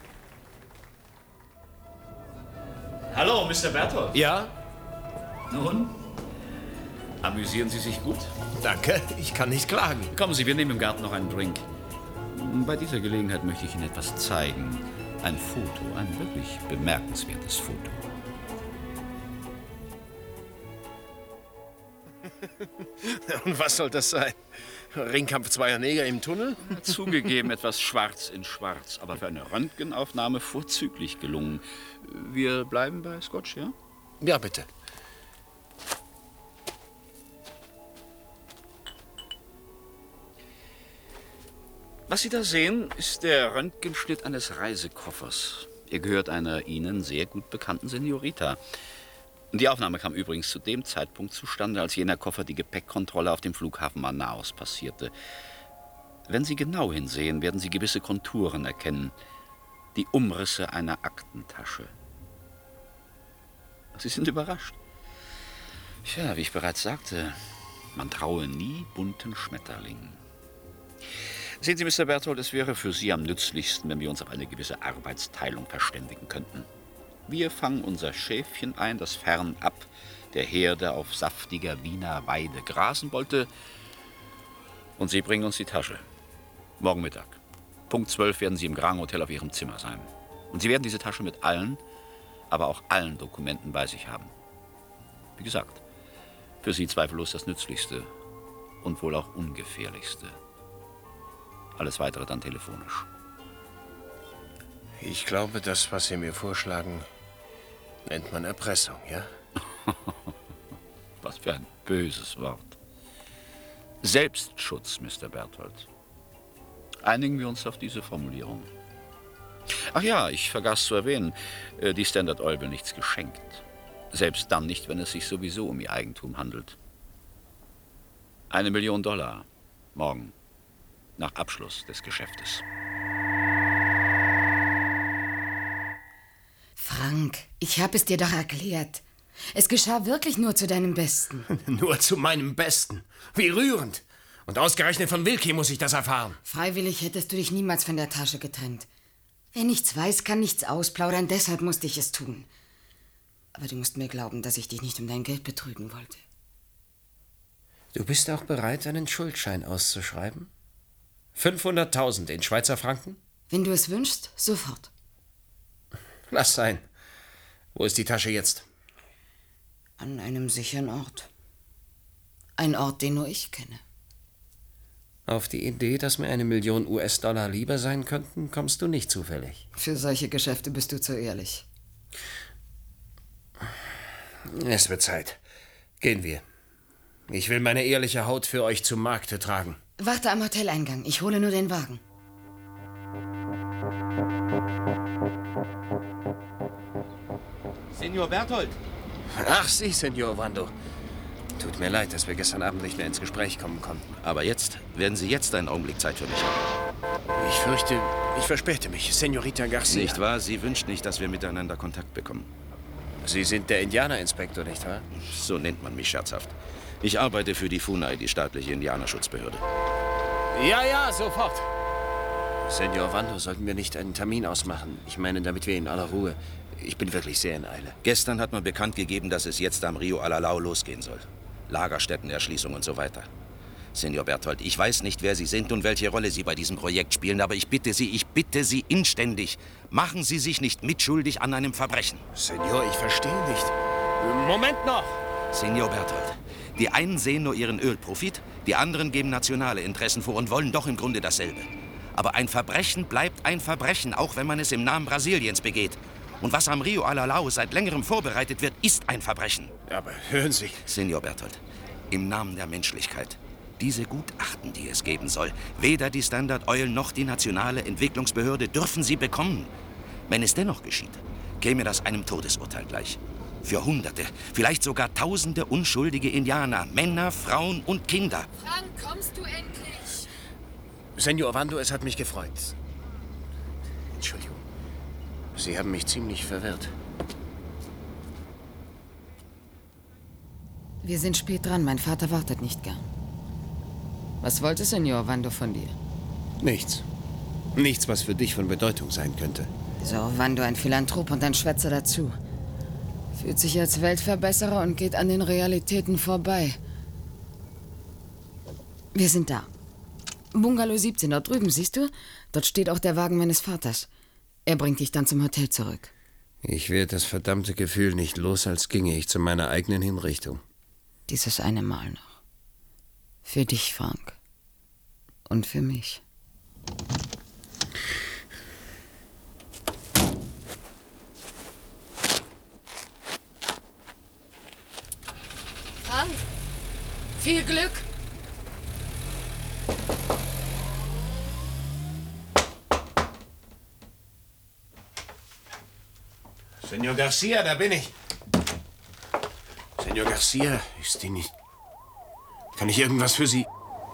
Hallo, Mister Berthold. Ja? Nun, amüsieren Sie sich gut? Danke, ich kann nicht klagen. Kommen Sie, wir nehmen im Garten noch einen Drink. Bei dieser Gelegenheit möchte ich Ihnen etwas zeigen. Ein Foto, ein wirklich bemerkenswertes Foto. Und was soll das sein? Ringkampf zweier Neger im Tunnel? Zugegeben, etwas schwarz in schwarz, aber für eine Röntgenaufnahme vorzüglich gelungen. Wir bleiben bei Scotch, ja? Ja, bitte. Was Sie da sehen, ist der Röntgenschnitt eines Reisekoffers. Er gehört einer Ihnen sehr gut bekannten Senorita. Die Aufnahme kam übrigens zu dem Zeitpunkt zustande, als jener Koffer die Gepäckkontrolle auf dem Flughafen Manaus passierte. Wenn Sie genau hinsehen, werden Sie gewisse Konturen erkennen. Die Umrisse einer Aktentasche. Sie sind überrascht. Tja, wie ich bereits sagte, man traue nie bunten Schmetterlingen. Sehen Sie, Mister Berthold, es wäre für Sie am nützlichsten, wenn wir uns auf eine gewisse Arbeitsteilung verständigen könnten. Wir fangen unser Schäfchen ein, das fernab der Herde auf saftiger Wiener Weide grasen wollte. Und Sie bringen uns die Tasche. Morgen Mittag. Punkt zwölf werden Sie im Grand Hotel auf Ihrem Zimmer sein. Und Sie werden diese Tasche mit allen, aber auch allen Dokumenten bei sich haben. Wie gesagt, für Sie zweifellos das Nützlichste und wohl auch ungefährlichste. Alles Weitere dann telefonisch. Ich glaube, das, was Sie mir vorschlagen, nennt man Erpressung, ja? Was für ein böses Wort. Selbstschutz, Mister Berthold. Einigen wir uns auf diese Formulierung. Ach ja, ich vergaß zu erwähnen, die Standard Oil will nichts geschenkt. Selbst dann nicht, wenn es sich sowieso um ihr Eigentum handelt. Eine Million Dollar. Morgen. Nach Abschluss des Geschäftes. Frank, ich habe es dir doch erklärt. Es geschah wirklich nur zu deinem Besten. Nur zu meinem Besten. Wie rührend. Und ausgerechnet von Wilkie muss ich das erfahren. Freiwillig hättest du dich niemals von der Tasche getrennt. Wer nichts weiß, kann nichts ausplaudern, deshalb musste ich es tun. Aber du musst mir glauben, dass ich dich nicht um dein Geld betrügen wollte. Du bist auch bereit, einen Schuldschein auszuschreiben? fünfhunderttausend in Schweizer Franken? Wenn du es wünschst, sofort. Lass sein. Wo ist die Tasche jetzt? An einem sicheren Ort. Ein Ort, den nur ich kenne. Auf die Idee, dass mir eine Million U S-Dollar lieber sein könnten, kommst du nicht zufällig. Für solche Geschäfte bist du zu ehrlich. Es wird Zeit. Gehen wir. Ich will meine ehrliche Haut für euch zum Markte tragen. Warte am Hoteleingang. Ich hole nur den Wagen. Senor Berthold. Ach, Sie, Senor Wando. Tut mir leid, dass wir gestern Abend nicht mehr ins Gespräch kommen konnten. Aber jetzt, werden Sie jetzt einen Augenblick Zeit für mich haben? Ich fürchte, ich verspäte mich. Senorita Garcia. Nicht wahr? Sie wünscht nicht, dass wir miteinander Kontakt bekommen. Sie sind der Indianerinspektor, nicht wahr? So nennt man mich scherzhaft. Ich arbeite für die F U N A I, die staatliche Indianerschutzbehörde. Ja, ja, sofort. Senor Wando, sollten wir nicht einen Termin ausmachen? Ich meine, damit wir in aller Ruhe... Ich bin wirklich sehr in Eile. Gestern hat man bekannt gegeben, dass es jetzt am Rio Alalau losgehen soll. Lagerstättenerschließung und so weiter. Senor Berthold, ich weiß nicht, wer Sie sind und welche Rolle Sie bei diesem Projekt spielen, aber ich bitte Sie, ich bitte Sie inständig, machen Sie sich nicht mitschuldig an einem Verbrechen. Senor, ich verstehe nicht. Moment noch! Senor Berthold, Die einen sehen nur ihren Ölprofit, die anderen geben nationale Interessen vor und wollen doch im Grunde dasselbe. Aber ein Verbrechen bleibt ein Verbrechen, auch wenn man es im Namen Brasiliens begeht. Und was am Rio Alalau seit längerem vorbereitet wird, ist ein Verbrechen. Aber hören Sie... Senior Berthold, im Namen der Menschlichkeit. Diese Gutachten, die es geben soll, weder die Standard Oil noch die nationale Entwicklungsbehörde dürfen sie bekommen. Wenn es dennoch geschieht, käme das einem Todesurteil gleich. Für Hunderte, vielleicht sogar Tausende unschuldige Indianer, Männer, Frauen und Kinder. Frank, kommst du endlich? Senor Ovando, es hat mich gefreut. Entschuldigung. Sie haben mich ziemlich verwirrt. Wir sind spät dran. Mein Vater wartet nicht gern. Was wollte Senor Ovando von dir? Nichts. Nichts, was für dich von Bedeutung sein könnte. Dieser Ovando, ein Philanthrop und ein Schwätzer dazu. Fühlt sich als Weltverbesserer und geht an den Realitäten vorbei. Wir sind da. Bungalow siebzehn, dort drüben, siehst du? Dort steht auch der Wagen meines Vaters. Er bringt dich dann zum Hotel zurück. Ich werde das verdammte Gefühl nicht los, als ginge ich zu meiner eigenen Hinrichtung. Dieses eine Mal noch. Für dich, Frank. Und für mich. Frank, viel Glück! Senor Garcia, da bin ich. Senor Garcia, ist die nicht... Kann ich irgendwas für Sie...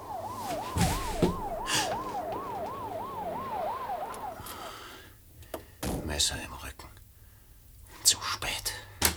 Messer im Rücken. Zu spät.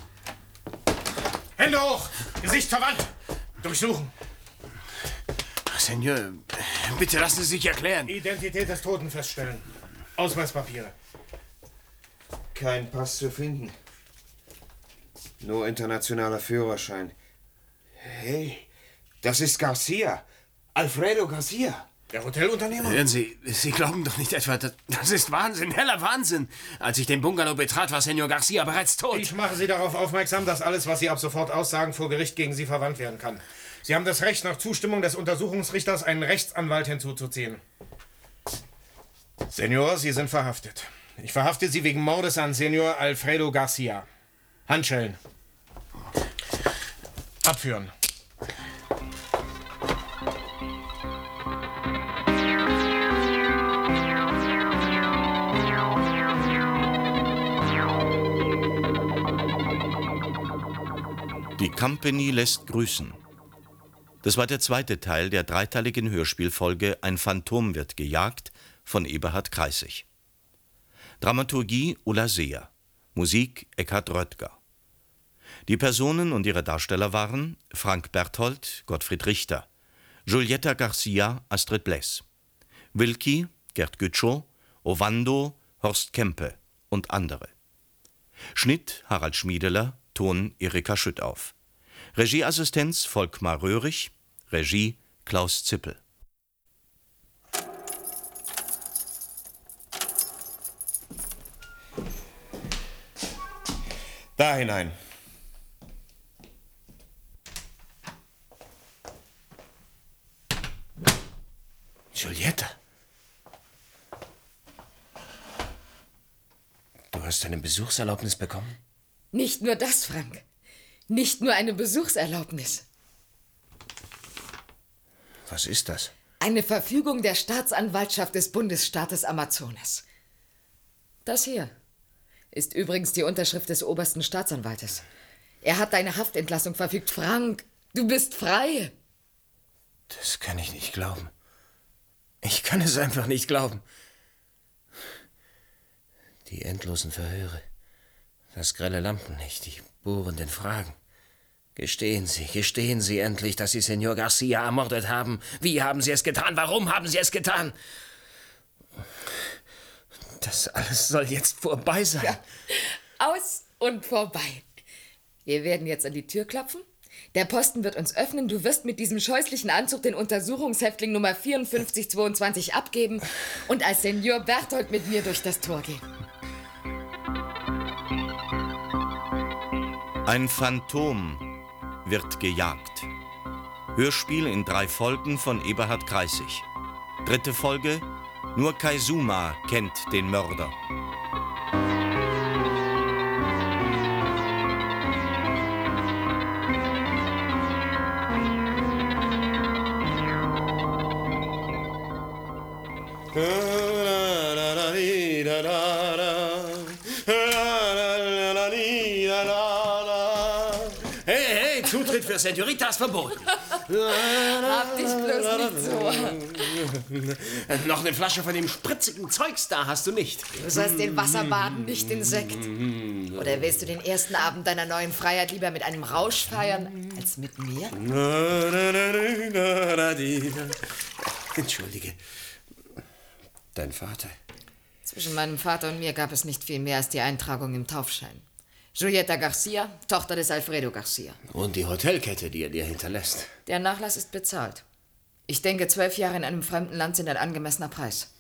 Hände hoch! Gesicht verwandt! Durchsuchen! Senor, bitte lassen Sie sich erklären. Identität des Toten feststellen. Ausweispapiere. Kein Pass zu finden. Nur internationaler Führerschein. Hey, das ist Garcia. Alfredo Garcia. Der Hotelunternehmer? Hören Sie, Sie glauben doch nicht etwa, das, das ist Wahnsinn, heller Wahnsinn. Als ich den Bungalow betrat, war Senor Garcia bereits tot. Ich mache Sie darauf aufmerksam, dass alles, was Sie ab sofort aussagen, vor Gericht gegen Sie verwandt werden kann. Sie haben das Recht, nach Zustimmung des Untersuchungsrichters einen Rechtsanwalt hinzuzuziehen. Senor, Sie sind verhaftet. Ich verhafte Sie wegen Mordes an Senor Alfredo Garcia. Handschellen. Abführen. Die Company lässt grüßen. Das war der zweite Teil der dreiteiligen Hörspielfolge Ein Phantom wird gejagt von Eberhard Kreissig. Dramaturgie Ulla Seher, Musik Eckhard Röttger. Die Personen und ihre Darsteller waren Frank Berthold, Gottfried Richter, Giulietta Garcia, Astrid Bless, Wilki, Gerd Gütschow, Ovando, Horst Kempe und andere. Schnitt Harald Schmiedeler, Ton Erika Schüttauf. Regieassistenz Volkmar Röhrig, Regie Klaus Zippel. Da hinein. Giulietta. Du hast eine Besuchserlaubnis bekommen? Nicht nur das, Frank. Nicht nur eine Besuchserlaubnis. Was ist das? Eine Verfügung der Staatsanwaltschaft des Bundesstaates Amazonas. Das hier ist übrigens die Unterschrift des obersten Staatsanwaltes. Er hat deine Haftentlassung verfügt. Frank, du bist frei. Das kann ich nicht glauben. Ich kann es einfach nicht glauben. Die endlosen Verhöre, das grelle Lampenlicht, die bohrenden Fragen. Gestehen Sie, gestehen Sie endlich, dass Sie Senor Garcia ermordet haben. Wie haben Sie es getan? Warum haben Sie es getan? Das alles soll jetzt vorbei sein. Ja, aus und vorbei. Wir werden jetzt an die Tür klopfen. Der Posten wird uns öffnen. Du wirst mit diesem scheußlichen Anzug den Untersuchungshäftling Nummer vierundfünfzig zweiundzwanzig abgeben und als Senor Berthold mit mir durch das Tor gehen. Ein Phantom wird gejagt. Hörspiel in drei Folgen von Eberhard Kreissig. Dritte Folge: Nur Kaizuma kennt den Mörder. Hey, hey, Zutritt für Senoritas verboten. Hab dich bloß nicht so. Noch eine Flasche von dem spritzigen Zeugs da hast du nicht. Du sollst den Wasserbaden, nicht den Sekt. Oder willst du den ersten Abend deiner neuen Freiheit lieber mit einem Rausch feiern, als mit mir? Entschuldige. Dein Vater? Zwischen meinem Vater und mir gab es nicht viel mehr als die Eintragung im Taufschein. Julieta Garcia, Tochter des Alfredo Garcia. Und die Hotelkette, die er dir hinterlässt. Der Nachlass ist bezahlt. Ich denke, zwölf Jahre in einem fremden Land sind ein angemessener Preis.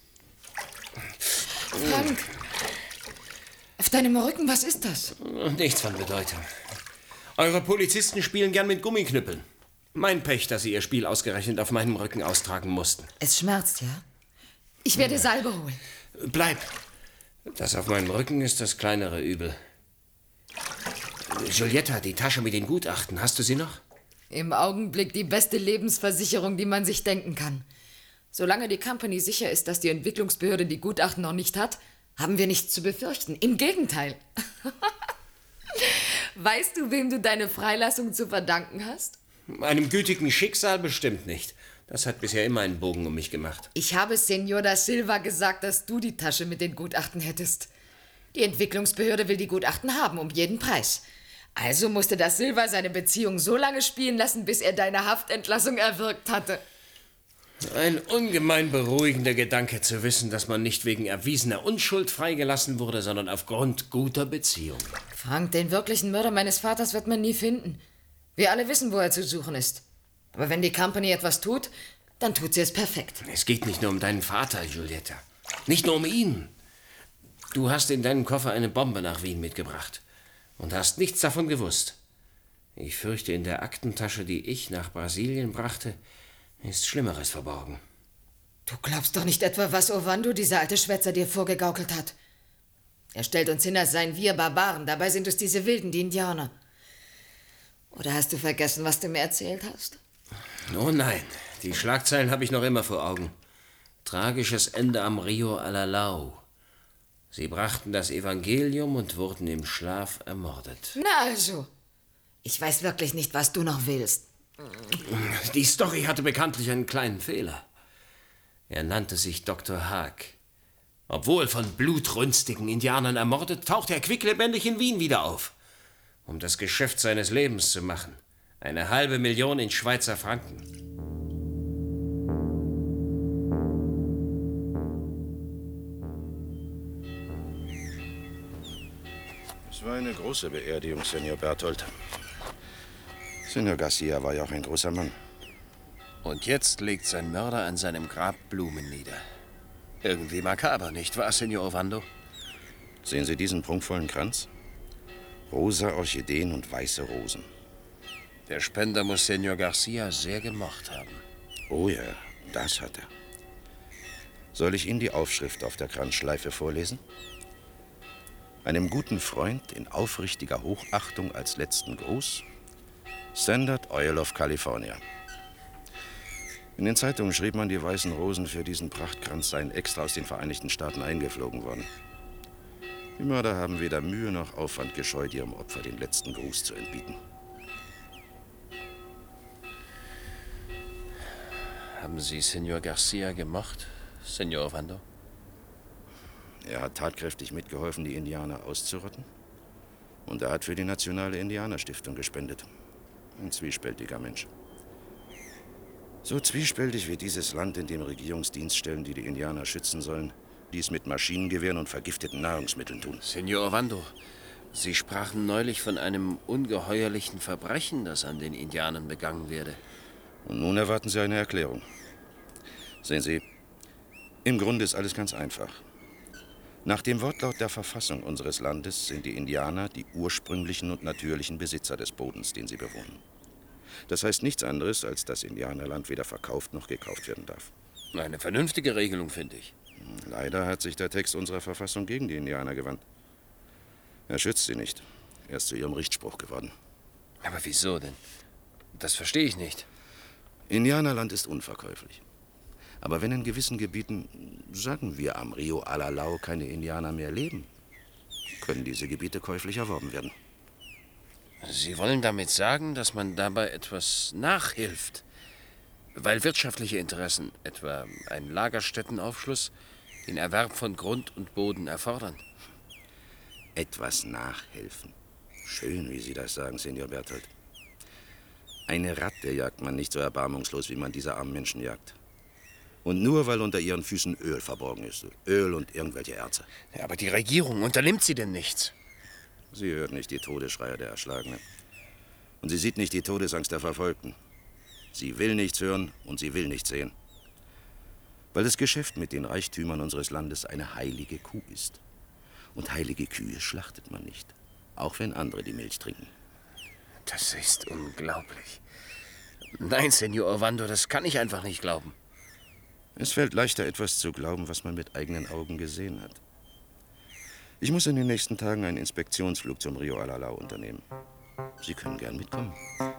Frank, auf deinem Rücken, was ist das? Nichts von Bedeutung. Eure Polizisten spielen gern mit Gummiknüppeln. Mein Pech, dass sie ihr Spiel ausgerechnet auf meinem Rücken austragen mussten. Es schmerzt, ja? Ich werde Salbe holen. Bleib. Das auf meinem Rücken ist das kleinere Übel. Giulietta, die Tasche mit den Gutachten, hast du sie noch? Im Augenblick die beste Lebensversicherung, die man sich denken kann. Solange die Company sicher ist, dass die Entwicklungsbehörde die Gutachten noch nicht hat, haben wir nichts zu befürchten. Im Gegenteil. Weißt du, wem du deine Freilassung zu verdanken hast? Einem gütigen Schicksal bestimmt nicht. Das hat bisher immer einen Bogen um mich gemacht. Ich habe Senor da Silva gesagt, dass du die Tasche mit den Gutachten hättest. Die Entwicklungsbehörde will die Gutachten haben, um jeden Preis. Also musste da Silva seine Beziehung so lange spielen lassen, bis er deine Haftentlassung erwirkt hatte. Ein ungemein beruhigender Gedanke zu wissen, dass man nicht wegen erwiesener Unschuld freigelassen wurde, sondern aufgrund guter Beziehung. Frank, den wirklichen Mörder meines Vaters wird man nie finden. Wir alle wissen, wo er zu suchen ist. Aber wenn die Company etwas tut, dann tut sie es perfekt. Es geht nicht nur um deinen Vater, Giulietta. Nicht nur um ihn. Du hast in deinem Koffer eine Bombe nach Wien mitgebracht und hast nichts davon gewusst. Ich fürchte, in der Aktentasche, die ich nach Brasilien brachte, ist Schlimmeres verborgen. Du glaubst doch nicht etwa, was Ovando, dieser alte Schwätzer, dir vorgegaukelt hat. Er stellt uns hin, als seien wir Barbaren. Dabei sind es diese Wilden, die Indianer. Oder hast du vergessen, was du mir erzählt hast? Oh nein, die Schlagzeilen habe ich noch immer vor Augen. Tragisches Ende am Rio Alalau. Sie brachten das Evangelium und wurden im Schlaf ermordet. Na also, ich weiß wirklich nicht, was du noch willst. Die Story hatte bekanntlich einen kleinen Fehler. Er nannte sich Doktor Haag. Obwohl von blutrünstigen Indianern ermordet, tauchte er quicklebendig in Wien wieder auf. Um das Geschäft seines Lebens zu machen. Eine halbe Million in Schweizer Franken. Es war eine große Beerdigung, Senor Berthold. Senor Garcia war ja auch ein großer Mann. Und jetzt legt sein Mörder an seinem Grab Blumen nieder. Irgendwie makaber, nicht wahr, Senor Ovando? Sehen Sie diesen prunkvollen Kranz? Rosa Orchideen und weiße Rosen. Der Spender muss Senor Garcia sehr gemocht haben. Oh ja, das hat er. Soll ich Ihnen die Aufschrift auf der Kranzschleife vorlesen? Einem guten Freund in aufrichtiger Hochachtung als letzten Gruß. Standard Oil of California. In den Zeitungen schrieb man, die weißen Rosen für diesen Prachtkranz seien extra aus den Vereinigten Staaten eingeflogen worden. Die Mörder haben weder Mühe noch Aufwand gescheut, ihrem Opfer den letzten Gruß zu entbieten. Haben Sie Senor Garcia gemocht, Senor Ovando? Er hat tatkräftig mitgeholfen, die Indianer auszurotten. Und er hat für die Nationale Indianerstiftung gespendet. Ein zwiespältiger Mensch. So zwiespältig wie dieses Land, in dem Regierungsdienststellen, die die Indianer schützen sollen, dies mit Maschinengewehren und vergifteten Nahrungsmitteln tun. Senor Ovando, Sie sprachen neulich von einem ungeheuerlichen Verbrechen, das an den Indianern begangen werde. Und nun erwarten Sie eine Erklärung. Sehen Sie, im Grunde ist alles ganz einfach. Nach dem Wortlaut der Verfassung unseres Landes sind die Indianer die ursprünglichen und natürlichen Besitzer des Bodens, den sie bewohnen. Das heißt nichts anderes, als dass Indianerland weder verkauft noch gekauft werden darf. Eine vernünftige Regelung, finde ich. Leider hat sich der Text unserer Verfassung gegen die Indianer gewandt. Er schützt sie nicht. Er ist zu ihrem Richtspruch geworden. Aber wieso denn? Das verstehe ich nicht. Indianerland ist unverkäuflich. Aber wenn in gewissen Gebieten, sagen wir am Rio Alalau, keine Indianer mehr leben, können diese Gebiete käuflich erworben werden. Sie wollen damit sagen, dass man dabei etwas nachhilft? Weil wirtschaftliche Interessen, etwa ein Lagerstättenaufschluss, den Erwerb von Grund und Boden erfordern? Etwas nachhelfen. Schön, wie Sie das sagen, Senior Berthold. Eine Ratte jagt man nicht so erbarmungslos, wie man diese armen Menschen jagt. Und nur, weil unter ihren Füßen Öl verborgen ist. Öl und irgendwelche Erze. Ja, aber die Regierung, unternimmt sie denn nichts? Sie hört nicht die Todesschreie der Erschlagenen. Und sie sieht nicht die Todesangst der Verfolgten. Sie will nichts hören und sie will nichts sehen. Weil das Geschäft mit den Reichtümern unseres Landes eine heilige Kuh ist. Und heilige Kühe schlachtet man nicht. Auch wenn andere die Milch trinken. Das ist unglaublich. Nein, Senor Ovando, das kann ich einfach nicht glauben. Es fällt leichter, etwas zu glauben, was man mit eigenen Augen gesehen hat. Ich muss in den nächsten Tagen einen Inspektionsflug zum Rio Alalau unternehmen. Sie können gern mitkommen.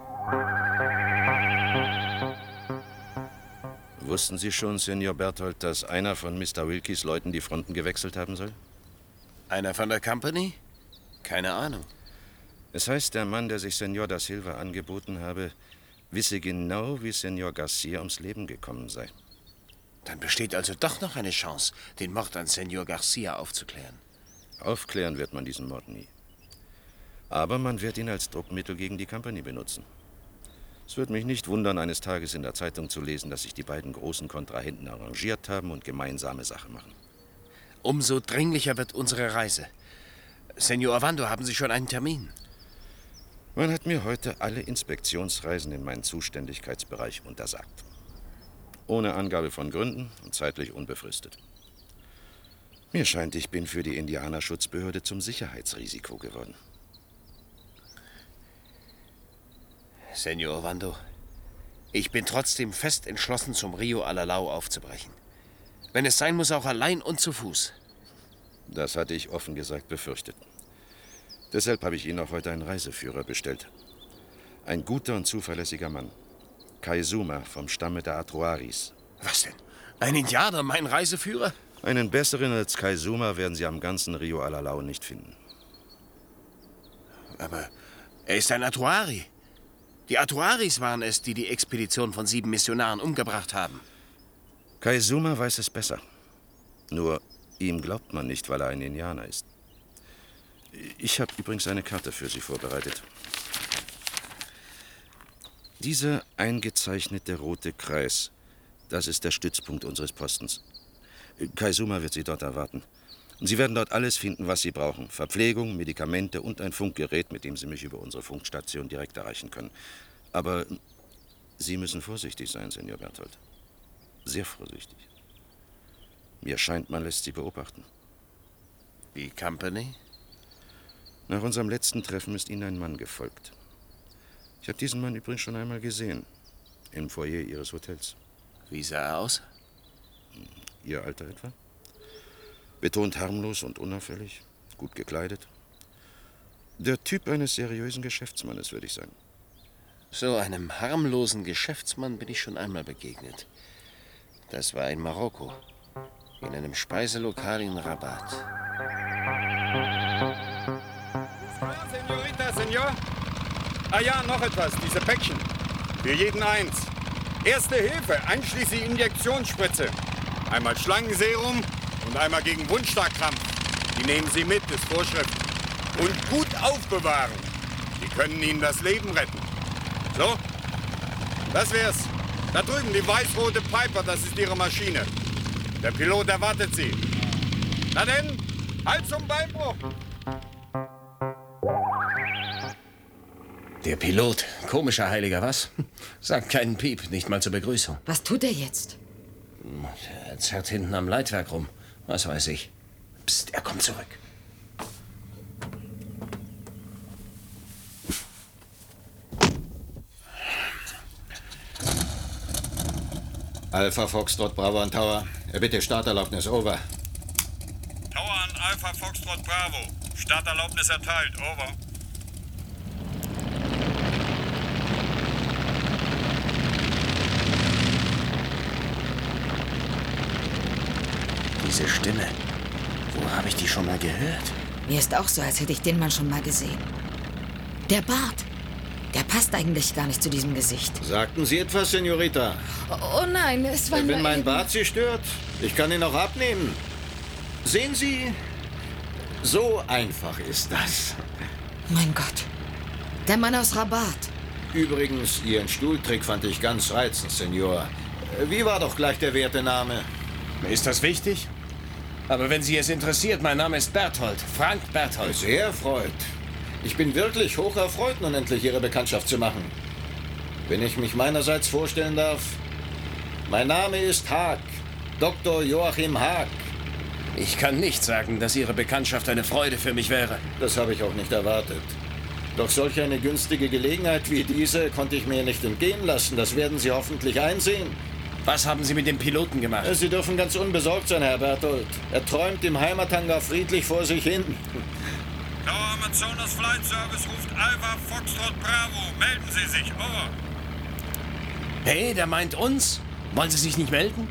Wussten Sie schon, Senior Berthold, dass einer von Mister Wilkes Leuten die Fronten gewechselt haben soll? Einer von der Company? Keine Ahnung. Es heißt, der Mann, der sich Senor da Silva angeboten habe, wisse genau, wie Senor Garcia ums Leben gekommen sei. Dann besteht also doch noch eine Chance, den Mord an Senor Garcia aufzuklären. Aufklären wird man diesen Mord nie. Aber man wird ihn als Druckmittel gegen die Company benutzen. Es wird mich nicht wundern, eines Tages in der Zeitung zu lesen, dass sich die beiden großen Kontrahenten arrangiert haben und gemeinsame Sache machen. Umso dringlicher wird unsere Reise. Senor Ovando, haben Sie schon einen Termin? Man hat mir heute alle Inspektionsreisen in meinen Zuständigkeitsbereich untersagt. Ohne Angabe von Gründen und zeitlich unbefristet. Mir scheint, ich bin für die Indianerschutzbehörde zum Sicherheitsrisiko geworden. Senor Ovando, ich bin trotzdem fest entschlossen, zum Rio Alalau aufzubrechen. Wenn es sein muss, auch allein und zu Fuß. Das hatte ich offen gesagt befürchtet. Deshalb habe ich Ihnen auch heute einen Reiseführer bestellt. Ein guter und zuverlässiger Mann. Kaizuma vom Stamme der Atroaris. Was denn? Ein Indianer, mein Reiseführer? Einen besseren als Kaizuma werden Sie am ganzen Rio Alalau nicht finden. Aber er ist ein Atuari. Die Atuaris waren es, die die Expedition von sieben Missionaren umgebracht haben. Kaizuma weiß es besser. Nur ihm glaubt man nicht, weil er ein Indianer ist. Ich habe übrigens eine Karte für Sie vorbereitet. Dieser eingezeichnete rote Kreis, das ist der Stützpunkt unseres Postens. Kaizuma wird Sie dort erwarten. Und Sie werden dort alles finden, was Sie brauchen. Verpflegung, Medikamente und ein Funkgerät, mit dem Sie mich über unsere Funkstation direkt erreichen können. Aber Sie müssen vorsichtig sein, Senor Berthold. Sehr vorsichtig. Mir scheint, man lässt Sie beobachten. Die Company? Nach unserem letzten Treffen ist Ihnen ein Mann gefolgt. Ich habe diesen Mann übrigens schon einmal gesehen. Im Foyer Ihres Hotels. Wie sah er aus? Ihr Alter etwa? Betont harmlos und unauffällig, gut gekleidet. Der Typ eines seriösen Geschäftsmannes, würde ich sagen. So einem harmlosen Geschäftsmann bin ich schon einmal begegnet. Das war in Marokko, in einem Speiselokal in Rabat. Senorita, Senor? Ah ja, noch etwas, diese Päckchen. Für jeden eins. Erste Hilfe, einschließlich Injektionsspritze. Einmal Schlangenserum und einmal gegen Wundstarkrampf. Die nehmen Sie mit, ist Vorschrift. Und gut aufbewahren. Die können Ihnen das Leben retten. So, das wär's. Da drüben die weiß-rote Piper, das ist Ihre Maschine. Der Pilot erwartet Sie. Na denn, Hals zum Beinbruch. Der Pilot, komischer Heiliger, was? Sagt keinen Piep, nicht mal zur Begrüßung. Was tut er jetzt? Er zerrt hinten am Leitwerk rum, was weiß ich. Psst, er kommt zurück. Alpha Foxtrot Bravo an Tower. Bitte Starterlaubnis, over. Tower an Alpha Foxtrot Bravo. Starterlaubnis erteilt, over. Diese Stimme. Wo habe ich die schon mal gehört? Mir ist auch so, als hätte ich den Mann schon mal gesehen. Der Bart. Der passt eigentlich gar nicht zu diesem Gesicht. Sagten Sie etwas, Senorita? Oh, oh nein, es war nur Wenn mein eben- Bart Sie stört, ich kann ihn auch abnehmen. Sehen Sie, so einfach ist das. Mein Gott. Der Mann aus Rabat. Übrigens, Ihren Stuhltrick fand ich ganz reizend, Senor. Wie war doch gleich der werte Name? Ist das wichtig? Aber wenn Sie es interessiert, mein Name ist Berthold. Frank Berthold. Sehr erfreut. Ich bin wirklich hoch erfreut, nun endlich Ihre Bekanntschaft zu machen. Wenn ich mich meinerseits vorstellen darf. Mein Name ist Haag. Doktor Joachim Haag. Ich kann nicht sagen, dass Ihre Bekanntschaft eine Freude für mich wäre. Das habe ich auch nicht erwartet. Doch solch eine günstige Gelegenheit wie diese konnte ich mir nicht entgehen lassen. Das werden Sie hoffentlich einsehen. Was haben Sie mit dem Piloten gemacht? Sie dürfen ganz unbesorgt sein, Herr Berthold. Er träumt im Heimathangar friedlich vor sich hin. Tower Amazonas Flight Service ruft Alpha Foxtrot Bravo. Melden Sie sich, over. Hey, der meint uns? Wollen Sie sich nicht melden?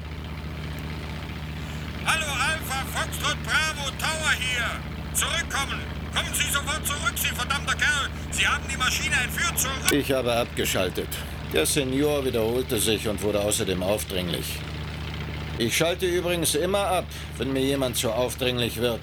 Hallo Alpha Foxtrot Bravo, Tower hier. Zurückkommen. Kommen Sie sofort zurück, Sie verdammter Kerl. Sie haben die Maschine entführt zurück. Ich habe abgeschaltet. Der Senior wiederholte sich und wurde außerdem aufdringlich. Ich schalte übrigens immer ab, wenn mir jemand zu aufdringlich wird.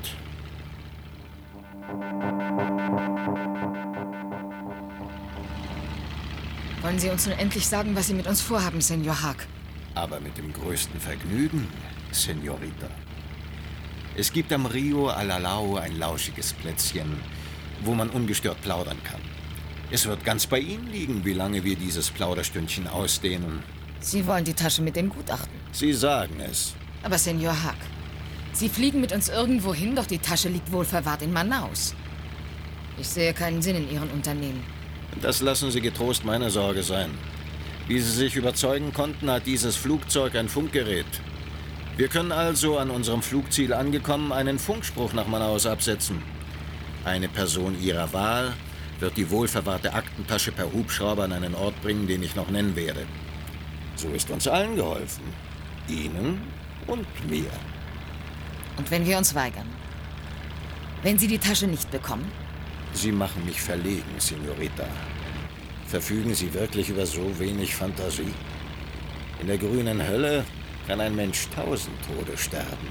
Wollen Sie uns nun endlich sagen, was Sie mit uns vorhaben, Senor Haag? Aber mit dem größten Vergnügen, Senorita. Es gibt am Rio Alalao ein lauschiges Plätzchen, wo man ungestört plaudern kann. Es wird ganz bei Ihnen liegen, wie lange wir dieses Plauderstündchen ausdehnen. Sie wollen die Tasche mit den Gutachten. Sie sagen es. Aber Senor Haag, Sie fliegen mit uns irgendwo hin, doch die Tasche liegt wohl verwahrt in Manaus. Ich sehe keinen Sinn in Ihren Unternehmen. Das lassen Sie getrost meine Sorge sein. Wie Sie sich überzeugen konnten, hat dieses Flugzeug ein Funkgerät. Wir können also an unserem Flugziel angekommen einen Funkspruch nach Manaus absetzen. Eine Person Ihrer Wahl wird die wohlverwahrte Aktentasche per Hubschrauber an einen Ort bringen, den ich noch nennen werde. So ist uns allen geholfen. Ihnen und mir. Und wenn wir uns weigern? Wenn Sie die Tasche nicht bekommen? Sie machen mich verlegen, Senorita. Verfügen Sie wirklich über so wenig Fantasie? In der grünen Hölle kann ein Mensch tausend Tode sterben.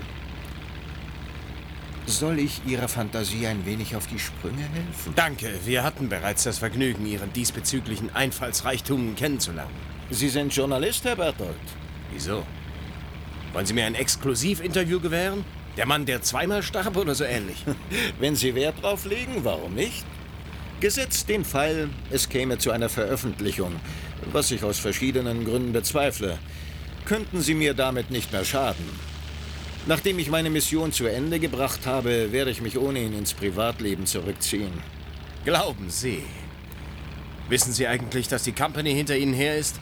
Soll ich Ihrer Fantasie ein wenig auf die Sprünge helfen? Danke, wir hatten bereits das Vergnügen, Ihren diesbezüglichen Einfallsreichtum kennenzulernen. Sie sind Journalist, Herr Berthold. Wieso? Wollen Sie mir ein Exklusivinterview gewähren? Der Mann, der zweimal starb oder so ähnlich? Wenn Sie Wert drauf legen, warum nicht? Gesetzt den Fall, es käme zu einer Veröffentlichung, was ich aus verschiedenen Gründen bezweifle, könnten Sie mir damit nicht mehr schaden. Nachdem ich meine Mission zu Ende gebracht habe, werde ich mich ohnehin ins Privatleben zurückziehen. Glauben Sie? Wissen Sie eigentlich, dass die Company hinter Ihnen her ist?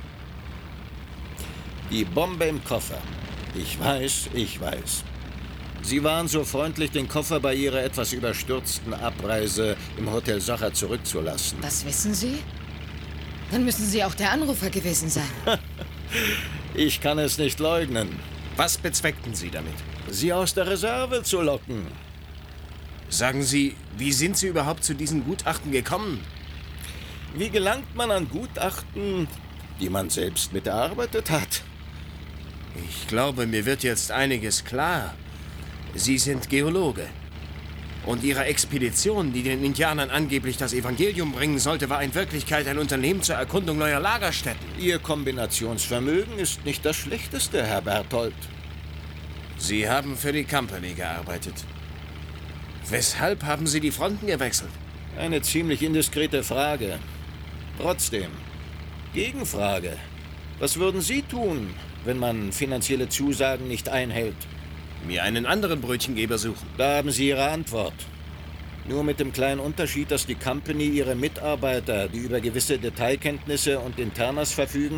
Die Bombe im Koffer. Ich weiß, ich weiß. Sie waren so freundlich, den Koffer bei Ihrer etwas überstürzten Abreise im Hotel Sacher zurückzulassen. Das wissen Sie? Dann müssen Sie auch der Anrufer gewesen sein. Ich kann es nicht leugnen. Was bezweckten Sie damit? Sie aus der Reserve zu locken. Sagen Sie, wie sind Sie überhaupt zu diesen Gutachten gekommen? Wie gelangt man an Gutachten, die man selbst miterarbeitet hat? Ich glaube, mir wird jetzt einiges klar. Sie sind Geologe. Und Ihre Expedition, die den Indianern angeblich das Evangelium bringen sollte, war in Wirklichkeit ein Unternehmen zur Erkundung neuer Lagerstätten. Ihr Kombinationsvermögen ist nicht das schlechteste, Herr Berthold. Sie haben für die Company gearbeitet. Weshalb haben Sie die Fronten gewechselt? Eine ziemlich indiskrete Frage. Trotzdem, Gegenfrage. Was würden Sie tun, wenn man finanzielle Zusagen nicht einhält? Mir einen anderen Brötchengeber suchen. Da haben Sie Ihre Antwort. Nur mit dem kleinen Unterschied, dass die Company ihre Mitarbeiter, die über gewisse Detailkenntnisse und Internas verfügen,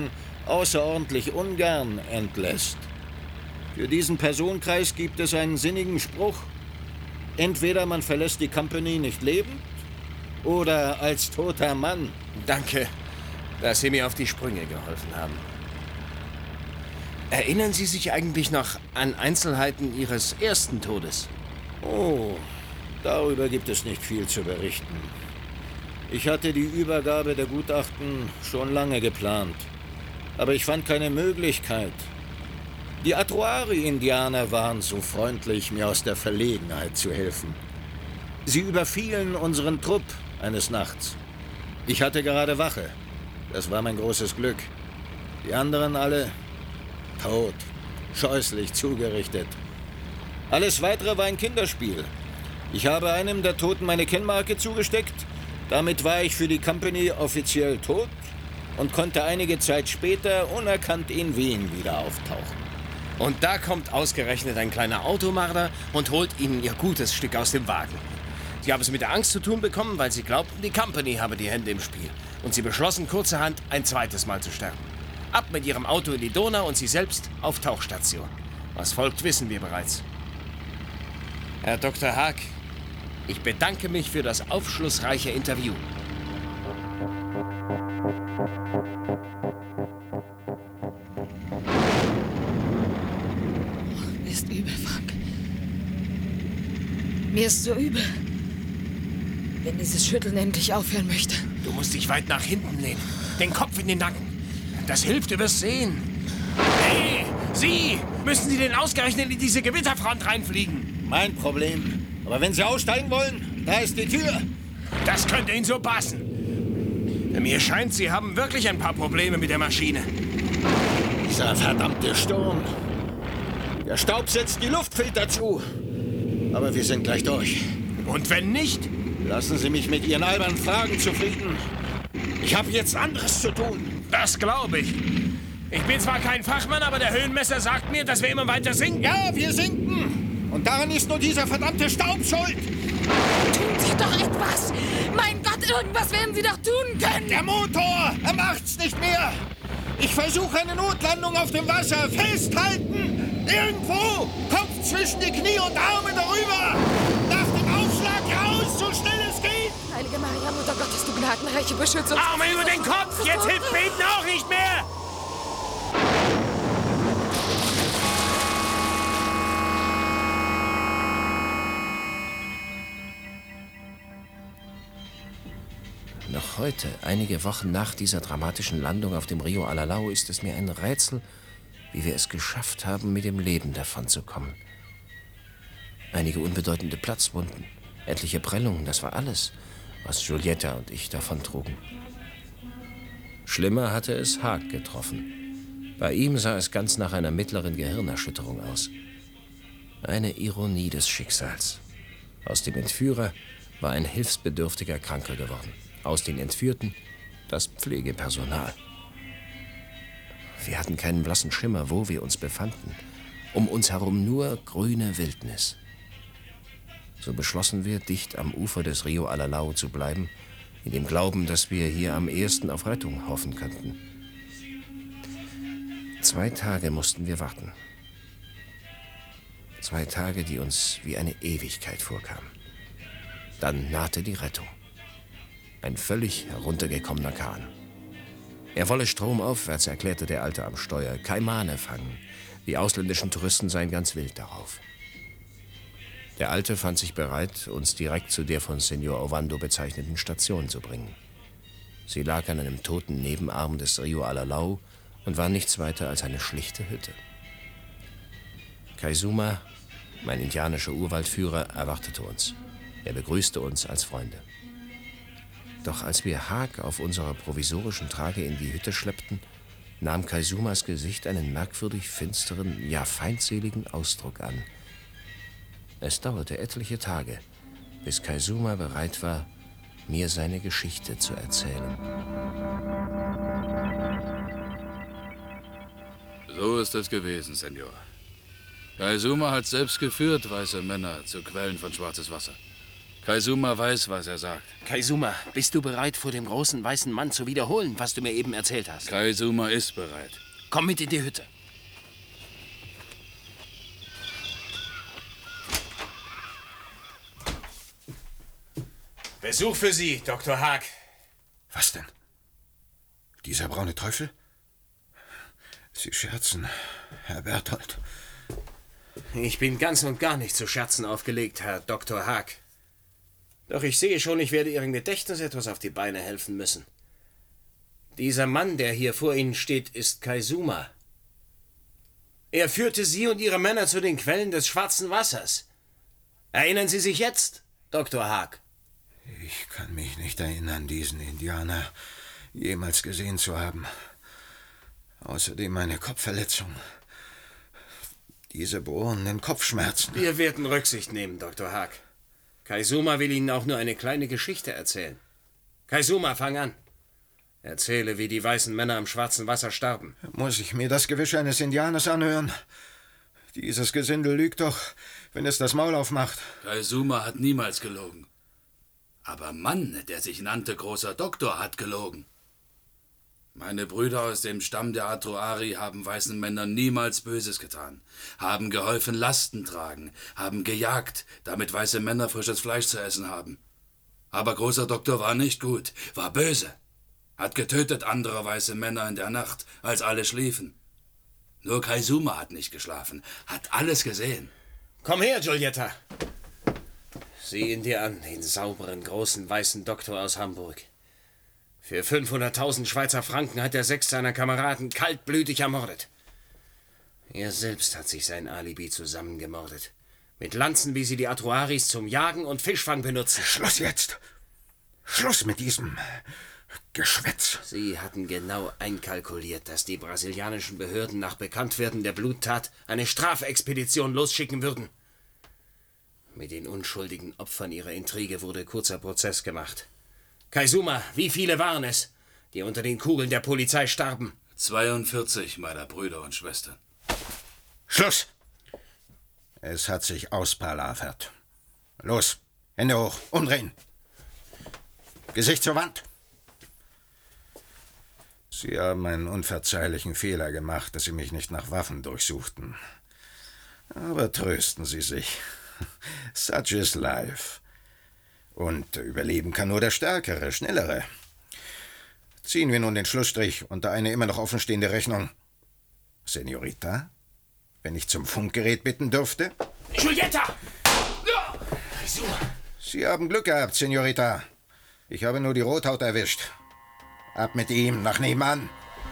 außerordentlich ungern entlässt. Für diesen Personenkreis gibt es einen sinnigen Spruch. Entweder man verlässt die Company nicht lebend oder als toter Mann. Danke, dass Sie mir auf die Sprünge geholfen haben. Erinnern Sie sich eigentlich noch an Einzelheiten Ihres ersten Todes? Oh, darüber gibt es nicht viel zu berichten. Ich hatte die Übergabe der Gutachten schon lange geplant, aber ich fand keine Möglichkeit. Die Atuari-Indianer waren so freundlich, mir aus der Verlegenheit zu helfen. Sie überfielen unseren Trupp eines Nachts. Ich hatte gerade Wache. Das war mein großes Glück. Die anderen alle tot, scheußlich zugerichtet. Alles Weitere war ein Kinderspiel. Ich habe einem der Toten meine Kennmarke zugesteckt. Damit war ich für die Company offiziell tot und konnte einige Zeit später unerkannt in Wien wieder auftauchen. Und da kommt ausgerechnet ein kleiner Automarder und holt Ihnen Ihr gutes Stück aus dem Wagen. Sie haben es mit der Angst zu tun bekommen, weil Sie glaubten, die Company habe die Hände im Spiel. Und Sie beschlossen kurzerhand, ein zweites Mal zu sterben. Ab mit Ihrem Auto in die Donau und Sie selbst auf Tauchstation. Was folgt, wissen wir bereits. Herr Doktor Haag, ich bedanke mich für das aufschlussreiche Interview. Mir ist übel, Frank. Mir ist so übel. Wenn dieses Schütteln endlich aufhören möchte. Du musst dich weit nach hinten lehnen. Den Kopf in den Nacken. Das hilft, du wirst sehen. Hey, Sie! Müssen Sie denn ausgerechnet in diese Gewitterfront reinfliegen? Mein Problem. Aber wenn Sie aussteigen wollen, da ist die Tür. Das könnte Ihnen so passen. Mir scheint, Sie haben wirklich ein paar Probleme mit der Maschine. Dieser verdammte Sturm. Der Staub setzt die Luftfilter zu. Aber wir sind gleich durch. Und wenn nicht? Lassen Sie mich mit Ihren albernen Fragen zufrieden. Ich habe jetzt anderes zu tun. Das glaube ich. Ich bin zwar kein Fachmann, aber der Höhenmesser sagt mir, dass wir immer weiter sinken. Ja, wir sinken. Und daran ist nur dieser verdammte Staub schuld. Tun Sie doch etwas! Mein Gott, irgendwas werden Sie doch tun können! Der Motor, er macht's nicht mehr. Ich versuche eine Notlandung auf dem Wasser. Festhalten! Irgendwo! Kopf zwischen die Knie und Arme darüber! Nach dem Aufschlag raus, so schnell es geht! Heilige Maria, Mutter Gottes, du gnadenreiche Beschützung! Arme über den Kopf! Jetzt hilft Beten auch nicht mehr! Noch heute, einige Wochen nach dieser dramatischen Landung auf dem Rio Alalau, ist es mir ein Rätsel, wie wir es geschafft haben, mit dem Leben davonzukommen. Einige unbedeutende Platzwunden, etliche Prellungen, das war alles, was Giulietta und ich davontrugen. Schlimmer hatte es Haag getroffen. Bei ihm sah es ganz nach einer mittleren Gehirnerschütterung aus. Eine Ironie des Schicksals. Aus dem Entführer war ein hilfsbedürftiger Kranker geworden. Aus den Entführten das Pflegepersonal. Wir hatten keinen blassen Schimmer, wo wir uns befanden. Um uns herum nur grüne Wildnis. So beschlossen wir, dicht am Ufer des Rio Alalau zu bleiben, in dem Glauben, dass wir hier am ehesten auf Rettung hoffen könnten. Zwei Tage mussten wir warten. Zwei Tage, die uns wie eine Ewigkeit vorkamen. Dann nahte die Rettung. Ein völlig heruntergekommener Kahn. Er wolle stromaufwärts, erklärte der Alte am Steuer, Kaimane fangen. Die ausländischen Touristen seien ganz wild darauf. Der Alte fand sich bereit, uns direkt zu der von Senor Ovando bezeichneten Station zu bringen. Sie lag an einem toten Nebenarm des Rio Alalau und war nichts weiter als eine schlichte Hütte. Kaizuma, mein indianischer Urwaldführer, erwartete uns. Er begrüßte uns als Freunde. Doch als wir Haag auf unserer provisorischen Trage in die Hütte schleppten, nahm Kaizumas Gesicht einen merkwürdig finsteren, ja feindseligen Ausdruck an. Es dauerte etliche Tage, bis Kaizuma bereit war, mir seine Geschichte zu erzählen. So ist es gewesen, Senor. Kaizuma hat selbst geführt, weiße Männer zu Quellen von schwarzes Wasser. Kaizuma weiß, was er sagt. Kaizuma, bist du bereit, vor dem großen weißen Mann zu wiederholen, was du mir eben erzählt hast? Kaizuma ist bereit. Komm mit in die Hütte. Besuch für Sie, Doktor Haag. Was denn? Dieser braune Teufel? Sie scherzen, Herr Berthold. Ich bin ganz und gar nicht zu Scherzen aufgelegt, Herr Doktor Haag. Doch ich sehe schon, ich werde Ihrem Gedächtnis etwas auf die Beine helfen müssen. Dieser Mann, der hier vor Ihnen steht, ist Kaizuma. Er führte Sie und Ihre Männer zu den Quellen des Schwarzen Wassers. Erinnern Sie sich jetzt, Doktor Haag? Ich kann mich nicht erinnern, diesen Indianer jemals gesehen zu haben. Außerdem meine Kopfverletzung. Diese bohrenden Kopfschmerzen. Wir werden Rücksicht nehmen, Doktor Haag. Kaizuma will Ihnen auch nur eine kleine Geschichte erzählen. Kaizuma, fang an. Erzähle, wie die weißen Männer am Schwarzen Wasser starben. Muss ich mir das Gewisch eines Indianers anhören? Dieses Gesindel lügt doch, wenn es das Maul aufmacht. Kaizuma hat niemals gelogen. Aber Mann, der sich nannte großer Doktor, hat gelogen. Meine Brüder aus dem Stamm der Atoari haben weißen Männern niemals Böses getan, haben geholfen Lasten tragen, haben gejagt, damit weiße Männer frisches Fleisch zu essen haben. Aber großer Doktor war nicht gut, war böse, hat getötet andere weiße Männer in der Nacht, als alle schliefen. Nur Kaizuma hat nicht geschlafen, hat alles gesehen. Komm her, Giulietta. Sieh ihn dir an, den sauberen, großen, weißen Doktor aus Hamburg. Für fünfhunderttausend Schweizer Franken hat er sechs seiner Kameraden kaltblütig ermordet. Er selbst hat sich sein Alibi zusammengemordet. Mit Lanzen, wie sie die Atoaris zum Jagen und Fischfang benutzen. Schluss jetzt! Schluss mit diesem Geschwätz! Sie hatten genau einkalkuliert, dass die brasilianischen Behörden nach Bekanntwerden der Bluttat eine Strafexpedition losschicken würden. Mit den unschuldigen Opfern ihrer Intrige wurde kurzer Prozess gemacht. Kaizuma, wie viele waren es, die unter den Kugeln der Polizei starben? zweiundvierzig meiner Brüder und Schwestern. Schluss! Es hat sich auspalavert. Los, Hände hoch, umdrehen. Gesicht zur Wand. Sie haben einen unverzeihlichen Fehler gemacht, dass Sie mich nicht nach Waffen durchsuchten. Aber trösten Sie sich. Such is life. Und überleben kann nur der Stärkere, Schnellere. Ziehen wir nun den Schlussstrich unter eine immer noch offenstehende Rechnung. Senorita, wenn ich zum Funkgerät bitten dürfte? Giulietta! Sie haben Glück gehabt, Senorita. Ich habe nur die Rothaut erwischt. Ab mit ihm, nach nebenan.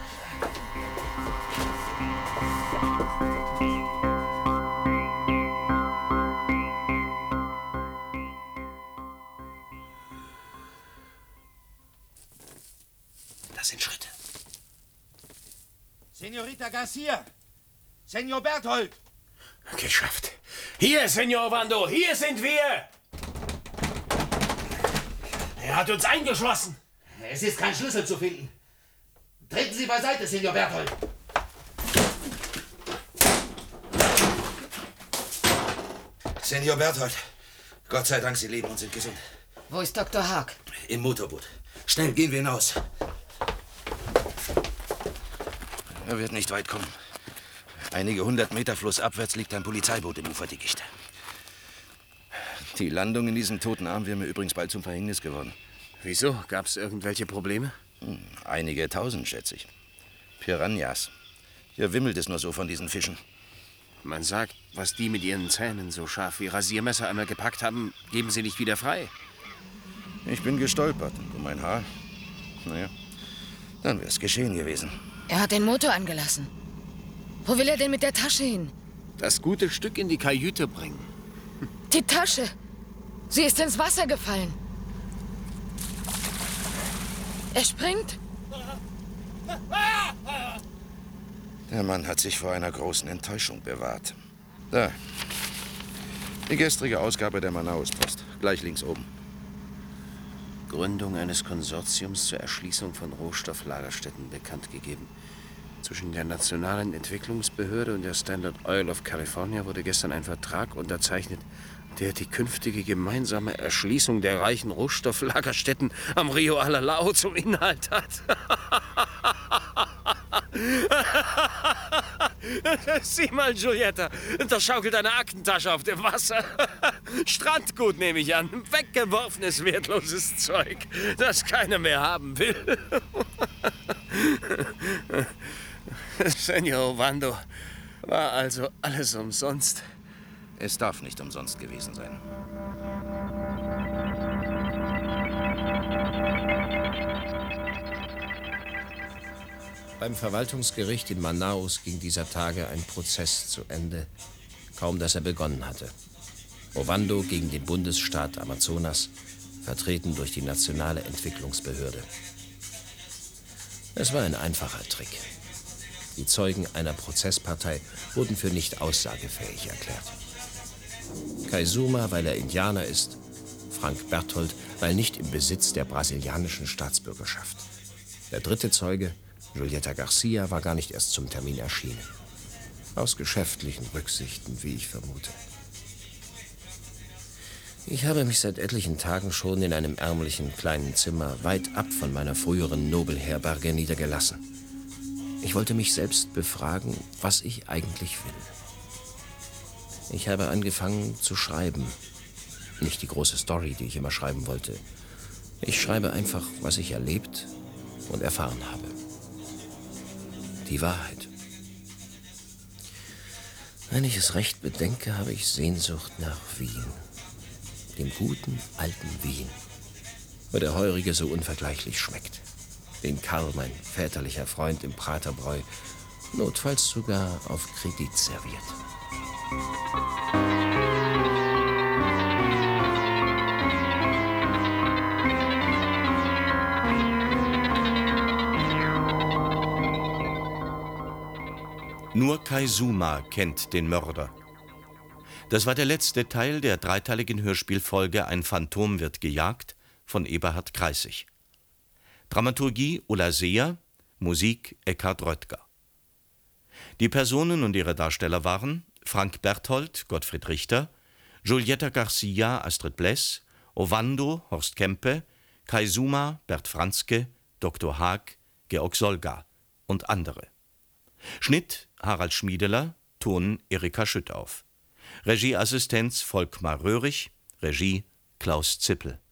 Das sind Schritte. Senorita Garcia! Senor Berthold! Geschafft. Hier, Senor Wando, hier sind wir! Er hat uns eingeschlossen. Es ist kein Schlüssel zu finden. Treten Sie beiseite, Senor Berthold. Senor Berthold, Gott sei Dank, Sie leben und sind gesund. Wo ist Doktor Haag? Im Motorboot. Schnell, gehen wir hinaus. Er wird nicht weit kommen. Einige hundert Meter flussabwärts liegt ein Polizeiboot im Uferdickicht. Die Landung in diesem toten Arm wäre mir übrigens bald zum Verhängnis geworden. Wieso? Gab es irgendwelche Probleme? Hm, einige tausend, schätze ich. Piranhas. Hier wimmelt es nur so von diesen Fischen. Man sagt, was die mit ihren Zähnen so scharf wie Rasiermesser einmal gepackt haben, geben sie nicht wieder frei. Ich bin gestolpert. Und um mein Haar? Naja, dann wäre es geschehen gewesen. Er hat den Motor angelassen. Wo will er denn mit der Tasche hin? Das gute Stück in die Kajüte bringen. Die Tasche! Sie ist ins Wasser gefallen. Er springt. Der Mann hat sich vor einer großen Enttäuschung bewahrt. Da. Die gestrige Ausgabe der Manaus-Post. Gleich links oben. Gründung eines Konsortiums zur Erschließung von Rohstofflagerstätten bekannt gegeben. Zwischen der Nationalen Entwicklungsbehörde und der Standard Oil of California wurde gestern ein Vertrag unterzeichnet, der die künftige gemeinsame Erschließung der reichen Rohstofflagerstätten am Rio Alalao zum Inhalt hat. Sieh mal, Giulietta, da schaukelt eine Aktentasche auf dem Wasser. Strandgut, nehme ich an. Weggeworfenes, wertloses Zeug, das keiner mehr haben will. Senor Ovando, war also alles umsonst? Es darf nicht umsonst gewesen sein. Beim Verwaltungsgericht in Manaus ging dieser Tage ein Prozess zu Ende, kaum dass er begonnen hatte. Ovando gegen den Bundesstaat Amazonas, vertreten durch die Nationale Entwicklungsbehörde. Es war ein einfacher Trick. Die Zeugen einer Prozesspartei wurden für nicht aussagefähig erklärt. Kaizuma, weil er Indianer ist, Frank Berthold, weil nicht im Besitz der brasilianischen Staatsbürgerschaft. Der dritte Zeuge, Giulietta Garcia, war gar nicht erst zum Termin erschienen. Aus geschäftlichen Rücksichten, wie ich vermute. Ich habe mich seit etlichen Tagen schon in einem ärmlichen kleinen Zimmer weit ab von meiner früheren Nobelherberge niedergelassen. Ich wollte mich selbst befragen, was ich eigentlich will. Ich habe angefangen zu schreiben. Nicht die große Story, die ich immer schreiben wollte. Ich schreibe einfach, was ich erlebt und erfahren habe. Die Wahrheit. Wenn ich es recht bedenke, habe ich Sehnsucht nach Wien. Dem guten, alten Wien, wo der Heurige so unvergleichlich schmeckt. Den Karl, mein väterlicher Freund, im Praterbräu, notfalls sogar auf Kredit serviert. Nur Kaizuma kennt den Mörder. Das war der letzte Teil der dreiteiligen Hörspielfolge Ein Phantom wird gejagt von Eberhard Kreissig. Dramaturgie Ulla Seher, Musik Eckhard Röttger. Die Personen und ihre Darsteller waren Frank Berthold, Gottfried Richter, Giulietta Garcia, Astrid Bless, Ovando, Horst Kempe, Kaizuma, Bert Franzke, Doktor Haag, Georg Solga und andere. Schnitt Harald Schmiedeler, Ton Erika Schüttauf. Regieassistenz Volkmar Röhrig, Regie Klaus Zippel.